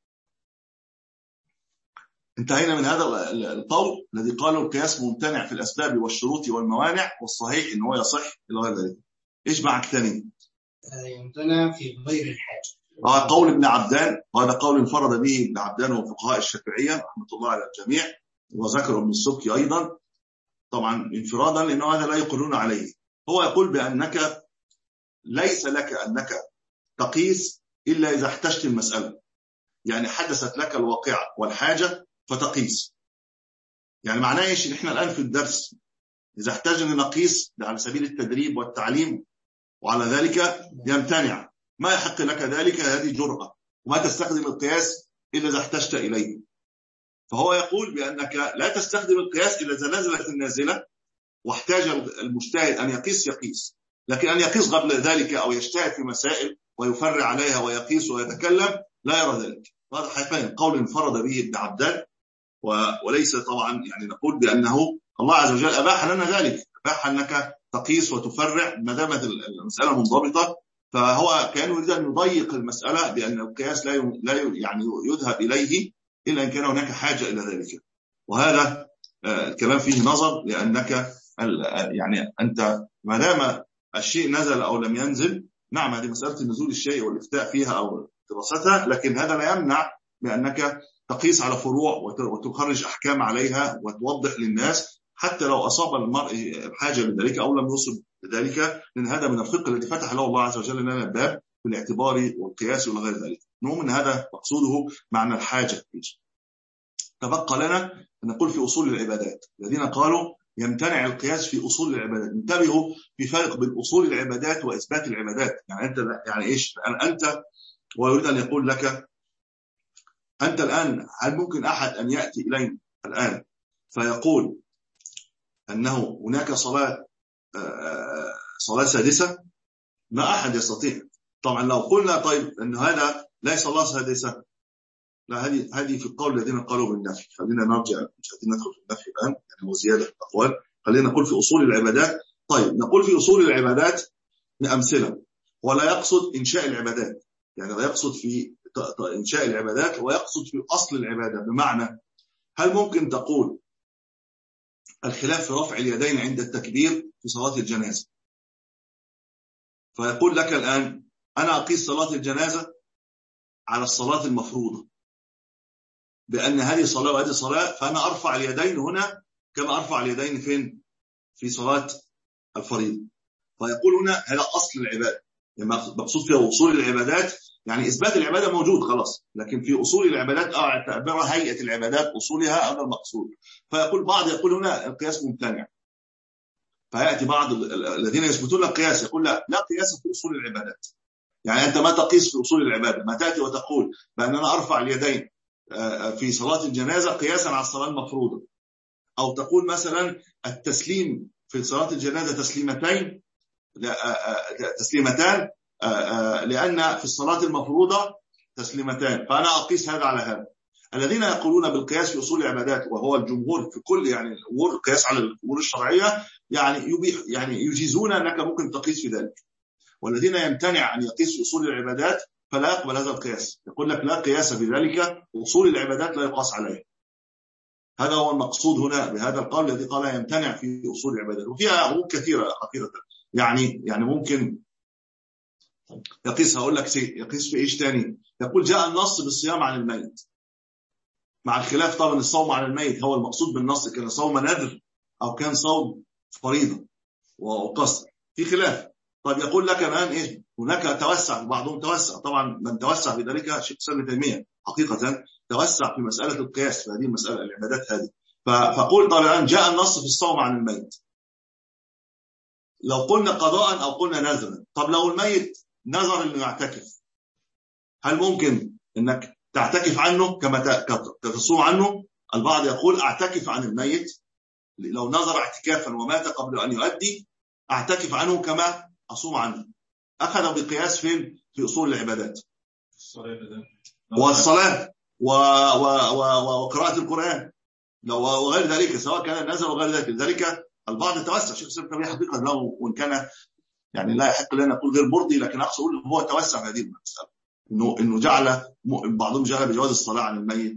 انتهينا من هذا القول الذي قالوا القياس ممتنع في الأسباب والشروط والموانع، والصحيح إن هو يصح إلى غير ذلك. إيش معك ثاني؟ يمتنع في غير الحاجة. هذا قول ابن عبدان، وهذا قول انفرد به ابن عبدان وفقهاء الشافعية رحمة الله على الجميع، وذكر ابن السبكي أيضا طبعا انفرادا، لأنه هذا لا يقولون عليه. هو يقول بأنك ليس لك أنك تقيس إلا إذا احتجت المسألة، يعني حدثت لك الواقعة والحاجة فتقيس. يعني معناه إيش؟ إن إحنا الآن في الدرس إذا احتاجنا نقيس على سبيل التدريب والتعليم، وعلى ذلك يمتنع، ما يحق لك ذلك، هذه جرأة، وما تستخدم القياس إلا إذا احتجت إليه. فهو يقول بأنك لا تستخدم القياس إلا إذا نزلت النازلة واحتاج المجتهد أن يقيس يقيس، لكن أن يقيس قبل ذلك أو يجتهد في مسائل ويفرع عليها ويقيس ويتكلم لا يرى ذلك. هذا حقيقة قول انفرد به ابن عبدان، وليس طبعا يعني نقول بأنه الله عز وجل أباح لنا ذلك، أباح أنك تقيس وتفرع ما دامت المسألة منضبطة. فهو كان يريد أن يضيق المسألة بأن القياس لا لا يعني يذهب إليه إلا إن كان هناك حاجة إلى ذلك. وهذا الكلام فيه نظر، لأنك يعني أنت ما دام الشيء نزل أو لم ينزل، نعم هذه مسألة النزول الشيء والإفتاء فيها أو دراستها، لكن هذا لا يمنع بأنك تقيس على فروع وتخرج أحكام عليها وتوضح للناس، حتى لو أصاب المرء الحاجة لذلك أو لم يصب لذلك، لأن هذا من الفقه الذي فتح له الله عز وجل لنا الباب في الاعتبار والقياس وغير ذلك. نوع من هذا مقصوده معنى الحاجة. تبقى لنا أن نقول في أصول العبادات الذين قالوا يمتنع القياس في أصول العبادات. انتبهوا في فرق بين أصول العبادات وإثبات العبادات. يعني أنت يعني إيش؟ أنت ويريد أن يقول لك أنت الآن هل ممكن أحد أن يأتي إلينا الآن فيقول أنه هناك صلاة صلاة سادسة؟ ما أحد يستطيع. طبعا لو قلنا طيب أن هذا ليس صلاة سادسة، لا، هذه هذه في القول الذين قالوا بالنفي. خلينا نرجع، مش عايزين ندخل في النفي الآن يعني وزيادة في الأقوال، خلينا نقول في أصول العبادات. طيب نقول في أصول العبادات بأمثلة، ولا يقصد إنشاء العبادات، يعني لا يقصد في إنشاء العبادات ويقصد في أصل العبادة. بمعنى هل ممكن تقول الخلاف في رفع اليدين عند التكبير في صلاة الجنازة، فيقول لك الآن أنا أقيس صلاة الجنازة على الصلاة المفروضة بأن هذه صلاة وهذه صلاة، فأنا أرفع اليدين هنا كما أرفع اليدين فين؟ في صلاة الفريضة. فيقول هنا هذا أصل العبادة. يعني مقصود فيها أصول العبادات، يعني إثبات العبادة موجود خلاص، لكن في أصول العبادات أعتبرها هيئة العبادات أصولها هذا المقصود. فيقول بعض يقول هنا القياس ممتنع، فيأتي بعض الذين يثبتون القياس يقول لا لا قياس في أصول العبادات. يعني أنت ما تقيس في أصول العبادة، ما تأتي وتقول بأن أنا أرفع اليدين في صلاة الجنازة قياسا على الصلاة المفروضة، أو تقول مثلا التسليم في صلاة الجنازة تسليمتين تسليمتان لأن في الصلاة المفروضة تسليمتان، فأنا أقيس هذا على هذا. الذين يقولون بالقياس في أصول العبادات وهو الجمهور في كل يعني الأمور، القياس على الأمور الشرعية يعني يبيح يعني يجيزون أنك ممكن تقيس في ذلك. والذين يمتنع أن يقيس في أصول العبادات فلا يقبل هذا القياس، يقول لك لا قياس في ذلك، أصول العبادات لا يقاس عليه. هذا هو المقصود هنا بهذا القول الذي قال يمتنع في أصول العبادات. وفيها أمور كثيرة حقيقة، يعني يعني ممكن يقيس، هقول لك يقيس في إيش تاني. يقول جاء النص بالصيام عن الميت، مع الخلاف طبعا الصوم على الميت هو المقصود بالنص، كان صوم نذر أو كان صوم فريضة وقصر، في خلاف. طيب يقول لك الآن إيه؟ هناك توسع، بعضهم توسع، طبعا من توسع في ذلك شيخ الإسلام ابن تيمية حقيقة توسع في مسألة القياس في هذه المسألة العبادات هذه. فقل طبعا الآن جاء النص في الصوم عن الميت، لو قلنا قضاء أو قلنا نذرا، طب لو الميت نذر إنه يعتكف، هل ممكن إنك تعتكف عنه كما تصوم عنه؟ البعض يقول أعتكف عن الميت لو نظر اعتكافا ومات قبل أن يؤدي، أعتكف عنه كما أصوم عنه. أخذ بقياس فين؟ في أصول العبادات والصلاة وقراءة القرآن وغير ذلك، سواء كان نزل وغير ذلك. لذلك البعض توسع، شيخ الإسلام ابن تيمية حقيقة له وإن كان يعني لا يحق لنا نقول غير مرضي، لكن أقصد أقول هو توسع في هذه المسألة، إنه إنه جعل بعضهم جعل بجواز الصلاة عن الميت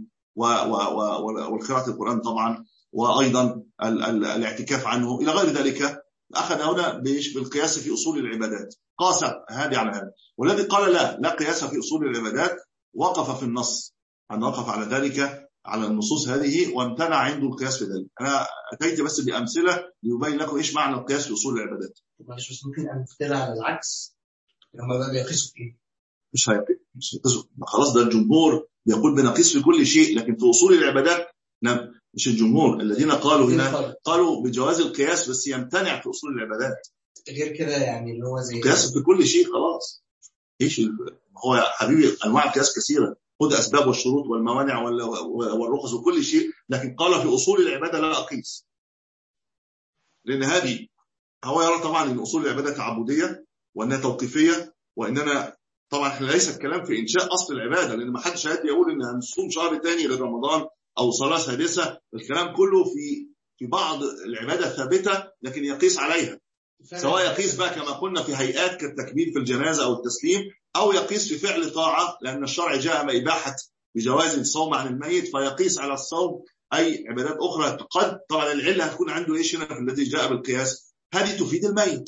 وقراءة القرآن طبعا، وأيضا الاعتكاف عنه إلى غير ذلك. أخذ هنا بالقياس في أصول العبادات، قاس هذه على هذا. والذي قال لا لا قياس في أصول العبادات وقف في النص، أن وقف على ذلك على النصوص هذه وامتنع عنده القياس في ذلك. أنا أتيت بس بأمثلة ليبين لكم إيش معنى القياس في أصول العبادات. معلش بس ممكن أمثلة على العكس لما بقى بيقيسوا في إيه؟ مش هيقيسوا، خلاص ده الجمهور بيقول بنقيس في كل شيء، لكن في أصول العبادات نعم مش الجمهور. الذين قالوا هنا قالوا بجواز القياس بس يمتنع في أصول العبادات. غير كده يعني اللي هو زي قياس في كل شيء خلاص. ايش هو يا حبيبي؟ انواع القياس كثيره، خد اسباب والشروط والموانع والرخص وكل شيء، لكن قال في اصول العباده لا اقيس، لان هذه هو يرى طبعا ان اصول العباده تعبديه وانها توقيفيه، واننا طبعا احنا ليس الكلام في انشاء اصل العباده، لان ما حدش هيقدر يقول ان هنصوم شهر ثاني لرمضان او صلاه سادسه. الكلام كله في في بعض العباده ثابته لكن يقيس عليها، سواء يقيس بقى كما قلنا في هيئات كالتكبير في الجنازة أو التسليم، أو يقيس في فعل طاعة، لأن الشرع جاء بإباحة بجواز الصوم عن الميت فيقيس على الصوم أي عبادات أخرى. قد طبعا العلة هتكون عنده إيش هنا في الذي جاء بالقياس؟ هذه تفيد الميت،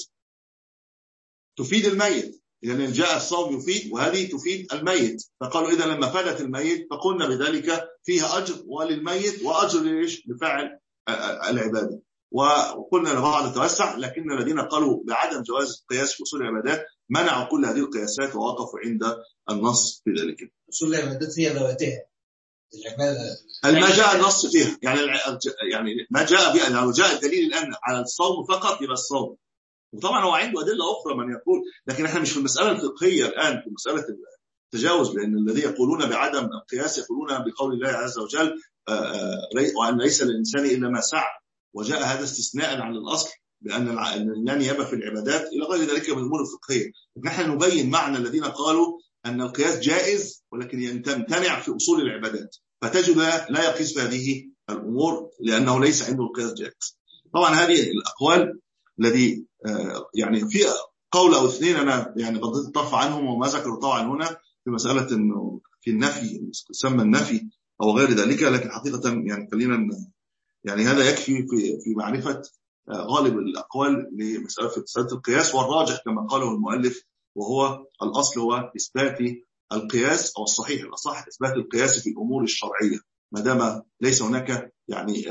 تفيد الميت يعني جاء الصوم يفيد وهذه تفيد الميت، فقالوا إذا لما فادت الميت فقلنا بذلك فيها أجر وللميت وأجر ليش لفعل العبادة. وقلنا لبعض توسع، لكن الذين قالوا بعدم جواز القياس في أصول العبادات منعوا كل هذه القياسات ووقفوا عند النص في ذلك. أصول العبادات هي ذواتها العبادة ما جاء النص فيها، يعني يعني ما جاء بها، لو جاء الدليل الآن على الصوم فقط يبقى الصوم، وطبعا هو عنده أدلة أخرى من يقول، لكن احنا مش في المسألة الفقهية الآن، في مسألة التجاوز، لأن الذي يقولون بعدم القياس يقولون بقول الله عز وجل وأن ليس للإنسان إلا ما سعى، وجاء هذا استثناء عن الأصل بأن لا نيابة في العبادات إلى غير ذلك من الأمور الفقهية. نحن نبين معنى الذين قالوا أن القياس جائز ولكن يمتنع في أصول العبادات، فتجد لا يقيس في هذه الأمور لأنه ليس عنده القياس جائز. طبعا هذه الأقوال الذي يعني في قول أو اثنين أنا يعني قضيت الطرف عنهم وما ذكروا طبعا هنا في مسألة إنه في النفي سمى النفي أو غير ذلك، لكن حقيقة يعني خلينا يعني هذا يكفي في في معرفة غالب الأقوال لمسألة في مسألة القياس، والراجح كما قاله المؤلف وهو الأصل هو إثبات القياس، أو الصحيح الأصح إثبات القياس في الأمور الشرعية ما دام ليس هناك يعني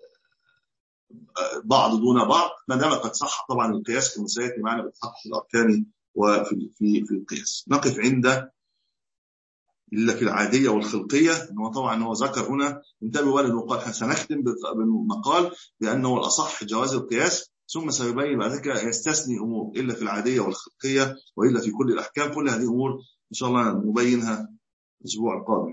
بعض دون بعض، ما دام قد صح طبعا القياس كما سيأتي معنا بالتحقق الأركاني وفي في في القياس. نقف عند إلا في العادية والخلقية، إنه طبعا هو ذكر هنا انتبه ولا نقال، سنختم بالمقال بأنه الأصح جواز القياس، ثم سيبين بعد ذلك يستثني أمور إلا في العادية والخلقية وإلا في كل الأحكام. كل هذه أمور إن شاء الله نبينها الأسبوع القادم.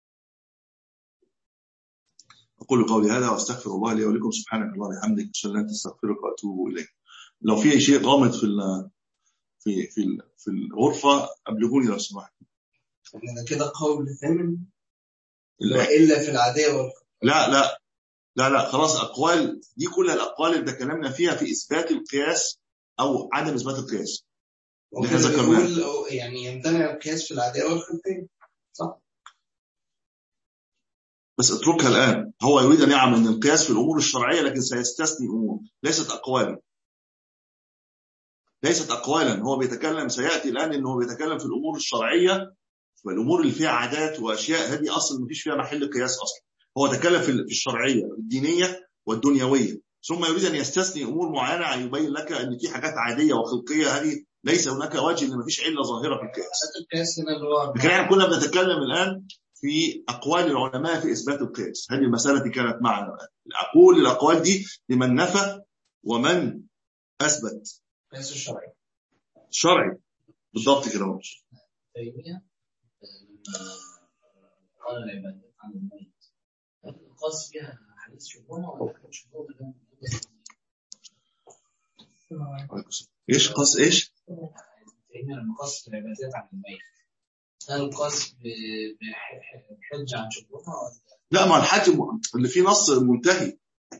أقول قولي هذا وأستغفر الله لي ولكم، سبحانك اللهم وبحمدك أشهد أن لا إله إلا أنت أستغفرك وأتوب إليك. لو في أي شيء غامض في في في في الغرفة أبلغوني لو سمحت. يعني كده قول ثامن إلا في العادية والخلقية. لا لا لا لا خلاص، أقوال دي كل الأقوال اللي تكلمنا فيها في إثبات القياس أو عدم إثبات القياس اللي ذكرناه، يعني يمتنع القياس في العادية والخلقية صح؟ بس اتركها الآن. هو يريد أن يعمل القياس في الأمور الشرعية لكن سيستثني أمور ليست أقوالا، ليست أقوالا. هو بيتكلم سيأتي الآن إنه بيتكلم في الأمور الشرعية والأمور اللي فيها عادات وأشياء، هذه أصلا مفيش فيها محل قياس أصلا، هو تكلم في الشرعية الدينية والدنيوية، ثم يريد أن يستثني أمور معينة يبين لك أن في حاجات عادية وخلقية هذه ليس هناك وجه لما فيش علة ظاهرة في القياس. لكن احنا كنا بنتكلم الآن في أقوال العلماء في إثبات القياس. هذه المسألة دي كانت معنا. أقول الأقوال دي لمن نفى ومن أثبت. قياس الشرعي شرعي بالضبط كده. مش تيمية قال العبادات عن الميت القاس فيها حديث شبهة ولا حديث شبهة ده؟ ايش قاس ايش؟ تيمية لما قاس العبادات عن الميت هل القاس بحج عن شبهة ولا؟ لا، ما الحج اللي فيه نص منتهي.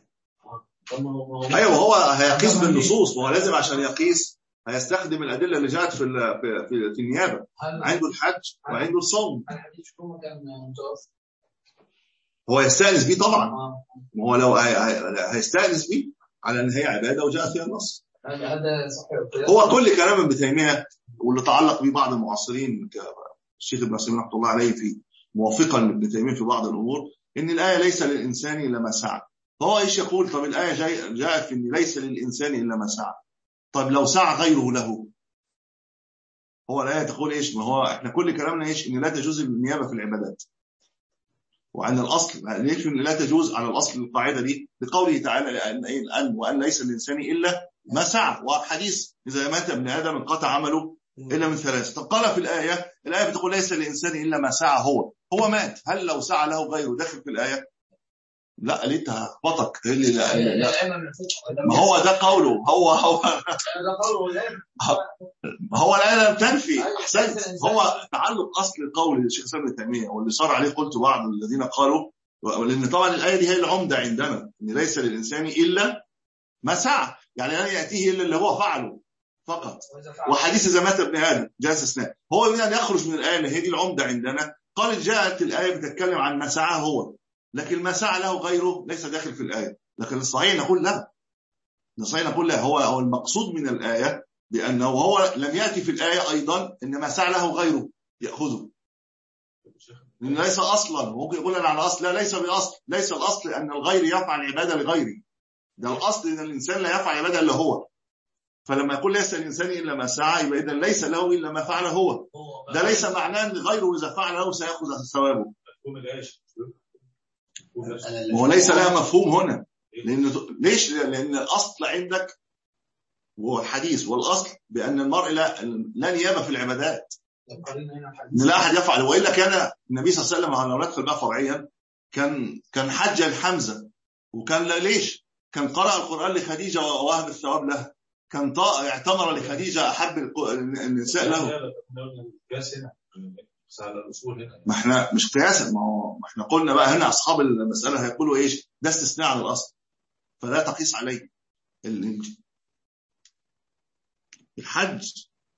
ايوه هو هيقيس بالنصوص، وهو لازم عشان يقيس هيستخدم الادله اللي جاءت في في في النيابه. عنده الحج وعنده الصوم. الحديث شبهة كان متوفى، هو يستأنس بيه طبعا. هو لو هيستأنس بيه على ان هي عباده وجاء فيها النص. هذا صحيح. هو كل كلام ابن تيميه واللي تعلق به بعض المعاصرين كالشيخ ابن عثيمين رحمه الله عليه في موافقا لابن تيميه في بعض الامور ان الايه ليس للانسان الا ما سعى. فهو ايش يقول؟ طب الايه جاءت في ان ليس للانسان الا ما سعى. طب لو سعى غيره له، هو الايه تقول ايش؟ ما هو احنا كل كلامنا ايش؟ ان لا تجوز النيابه في العبادات، وأن الأصل ليش لا تجوز على الأصل القاعدة دي لقوله تعالى أن وأن ليس الإنسان إلا ما سعى. وحديث إذا مات ابن آدم انقطع عمله إلا من ثلاث. طب قال في الآية الآية بتقول ليس الإنسان إلا ما سعى. هو هو مات، هل لو سعى له غيره داخل في الآية؟ لا، ليه هخبطك؟ اللي لا, لا. ما هو ده قوله. هو هو هو الآية لم تنفي. أحسنت. هو تعلق أصل قول الشيخ الإسلام ابن تيمية واللي صار عليه قلت بعض الذين قالوا، لأن طبعا الآية دي هي العمدة عندنا، إن ليس للإنسان إلا ما سعى، يعني لا يأتيه إلا اللي هو فعله فقط. وحديث إذا مات ابن آدم جاء استثناء. هو يريد أن يخرج من الآية اللي هي دي العمدة عندنا. قال جاءت الآية بتتكلم عن ما سعى هو، لكن ما سعى له غيره ليس داخل في الآية. لكن الصحيح نقول لا، الصحيح نقول لا. هو هو المقصود من الآية بأنه هو لم يأتي في الآية أيضا إن ما سعى له غيره يأخذه، لأن ليس أصلا. ممكن يقول أنا على أصل، لا ليس بأصل. ليس الأصل أن الغير يفعل عبادة لغيره، ده الأصل أن الإنسان لا يفعل عبادة إلا هو. فلما يقول ليس الإنسان إلا ما سعى يبقى إذن ليس له إلا ما فعله هو. ده ليس معناه أن غيره إذا فعله سيأخذ ثوابه. هو ليس لها مفهوم هنا. لأن ليش؟ لأن الأصل عندك هو الحديث، والأصل بأن المرء لا, لا نيابة في العبادات، إن لا أحد يفعل. وإلا كان النبي صلى الله عليه وسلم على ندخل بقى فرعيا كان كان حج الحمزة، وكان ليش؟ كان قرأ القرآن لخديجة ووهب الثواب لها، كان اعتمر لخديجة أحب النساء له. ما احنا مش قياسا، ما هو ما احنا قلنا بقى هنا أصحاب المسألة هيقولوا إيش؟ ده استثناء على الأصل فلا تقيس عليه. الحج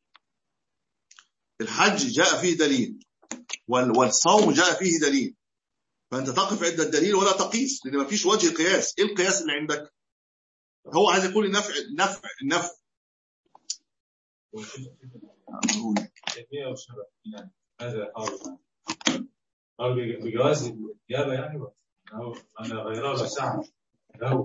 الحج جاء فيه دليل، والصوم جاء فيه دليل، فأنت تقف عند الدليل ولا تقيس، لأن ما فيش وجه قياس. إيه القياس اللي عندك؟ هو عايز يقول النفع النفع النفع هذا أو بجواز الإجابة يعني، أو أنا غيرها لا ساعة أو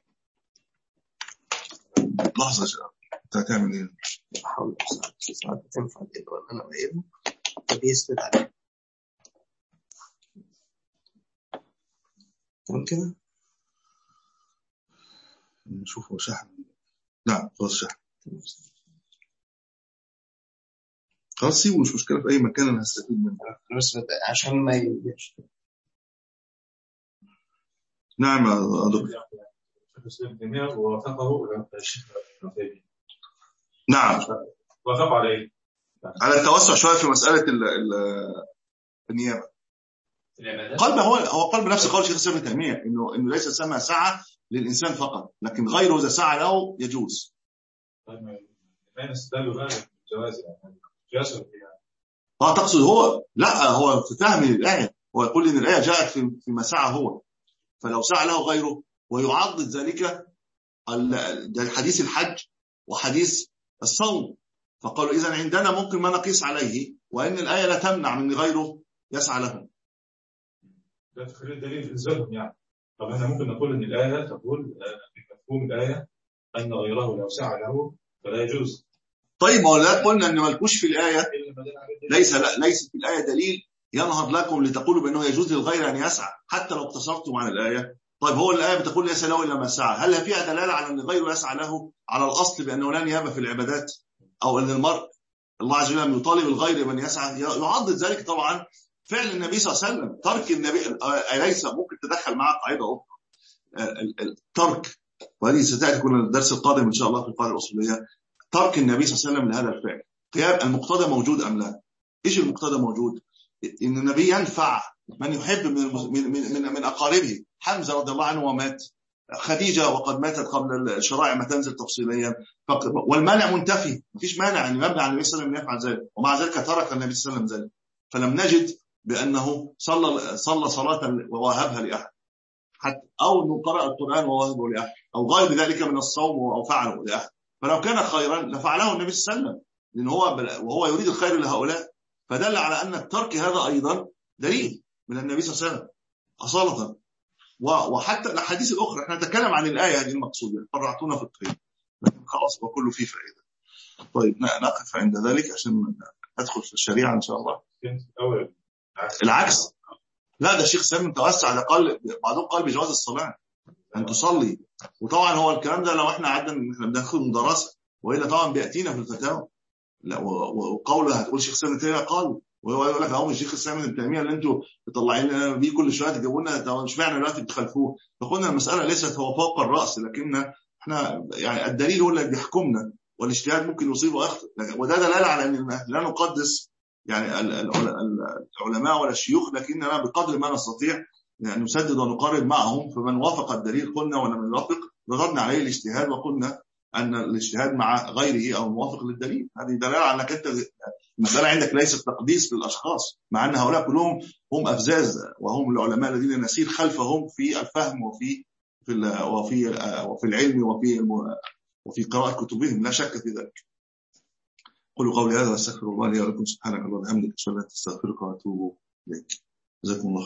لحظة شباب أنت هتعمل إيه؟ بحاول ساعات تنفع كده ولا أنا غيره فبيثبت عليه تمام كده. نشوفه شحن. نعم خلاص شحن. خلاص سيبه، مش مشكلة، في أي مكان أنا هستفيد منه بس عشان ما يجيش. نعم يا دكتور. نعم وافق عليه على التوسع شوية في مسألة ال ال النيابة. قلب هو هو قلب نفس قول شيخ الإسلام ابن تيمية إنه إنه ليس سمى سعة للإنسان فقط، لكن غيره إذا سعى له يجوز. ما نستدل بقى الجواز يعني جاسر يعني. اه تقصد هو لا هو في فهم الآية، هو يقول إن الآية جاءت في فيما سعى هو، فلو سعى له غيره ويعضد ذلك حديث الحج وحديث الصوم، فقالوا إذا عندنا ممكن ما نقيس عليه، وإن الآية لا تمنع من غيره يسعى له. ده تخلي الدليل في ذاتهم يعني. طب احنا ممكن نقول ان الايه تقول بمفهوم الايه ان غيره لو سعى له فلا يجوز. طيب ما هو لا قلنا ان ملكوش في الايه، ليس لا ليس في الايه دليل ينهض لكم لتقولوا بانه يجوز للغير ان يسعى حتى لو اقتصرتم عن الايه. طيب هو الايه بتقول ليس له الا ما سعى، هل فيها دلاله على ان غيره يسعى له على الاصل بانه لا نيابه في العبادات، او ان المرء الله عز وجل يطالب الغير من يسعى؟ يعضد ذلك طبعا فعل النبي صلى الله عليه وسلم. ترك النبي أليس ممكن تدخل معه قاعده اخرى، الترك، وهذه ستاتي كل الدرس القادم ان شاء الله في القاعده الاصوليه. ترك النبي صلى الله عليه وسلم لهذا الفعل، قيام المقتضى موجود ام لا؟ ايش المقتضى موجود؟ ان النبي ينفع من يحب من من من, من اقاربه. حمزه رضي الله عنه ومات، خديجه وقد ماتت قبل الشرائع ما تنزل تفصيليا، والمانع منتفي، مفيش مانع ان يمنع النبي صلى الله عليه وسلم يفعل ذلك، ومع ذلك ترك النبي صلى الله عليه وسلم ذلك. فلم نجد بانه صلى صلى صلاه ووهبها لاحد، حتى او انه قرأ القرآن ووهبه لاحد، او غير ذلك من الصوم او فعله لاحد. فلو كان خيرا لفعله النبي صلى الله عليه وسلم، لان هو وهو يريد الخير لهؤلاء. فدل على ان الترك هذا ايضا دليل من النبي صلى الله عليه وسلم اصاله. وحتى الاحاديث الاخرى، احنا نتكلم عن الايه هذه المقصوده، فرعتونا في القيم خلاص وكله فيه فائده. طيب نقف عند ذلك عشان ندخل في الشريعه ان شاء الله. العكس، لا ده الشيخ سامي توسع، ده قال بعضهم قال بجواز الصلاه ان تصلي. وطبعا هو الكلام ده لو احنا قعدنا احنا بناخد دراسه، والا طبعا بياتينا في الفتاوى. لا وقوله هتقول شيخ سامي تيميه قال، وهو يقول لك اهو الشيخ سامي ابن تيميه اللي انتوا بتطلعين لنا بيه كل شويه تجيبوا لنا، مش معنى دلوقتي بتخالفوه. فقلنا المساله ليست هو فوق الراس، لكن احنا يعني الدليل هو اللي بيحكمنا، والاجتهاد ممكن يصيب ويخطئ، وده دلاله على ان لا نقدس يعني العلماء ولا الشيوخ، لكننا بقدر ما نستطيع يعني نسدد ونقارب معهم. فمن وافق الدليل قلنا، ولم يوافق رددنا عليه الاجتهاد، وقلنا ان الاجتهاد مع غيره او موافق للدليل هذه دلاله على انك انت المساله عندك ليست تقديس للاشخاص، مع ان هؤلاء كلهم هم افزاز، وهم العلماء الذين نسير خلفهم في الفهم وفي في وفي وفي العلم وفي وفي قراءه كتبهم، لا شك في ذلك. قولوا قولي هذا واستغفر الله لي ولكم، سبحانك اللهم وبحمدك اشهد ان لا اله الا انت استغفرك واتوب اليك. جزاكم الله.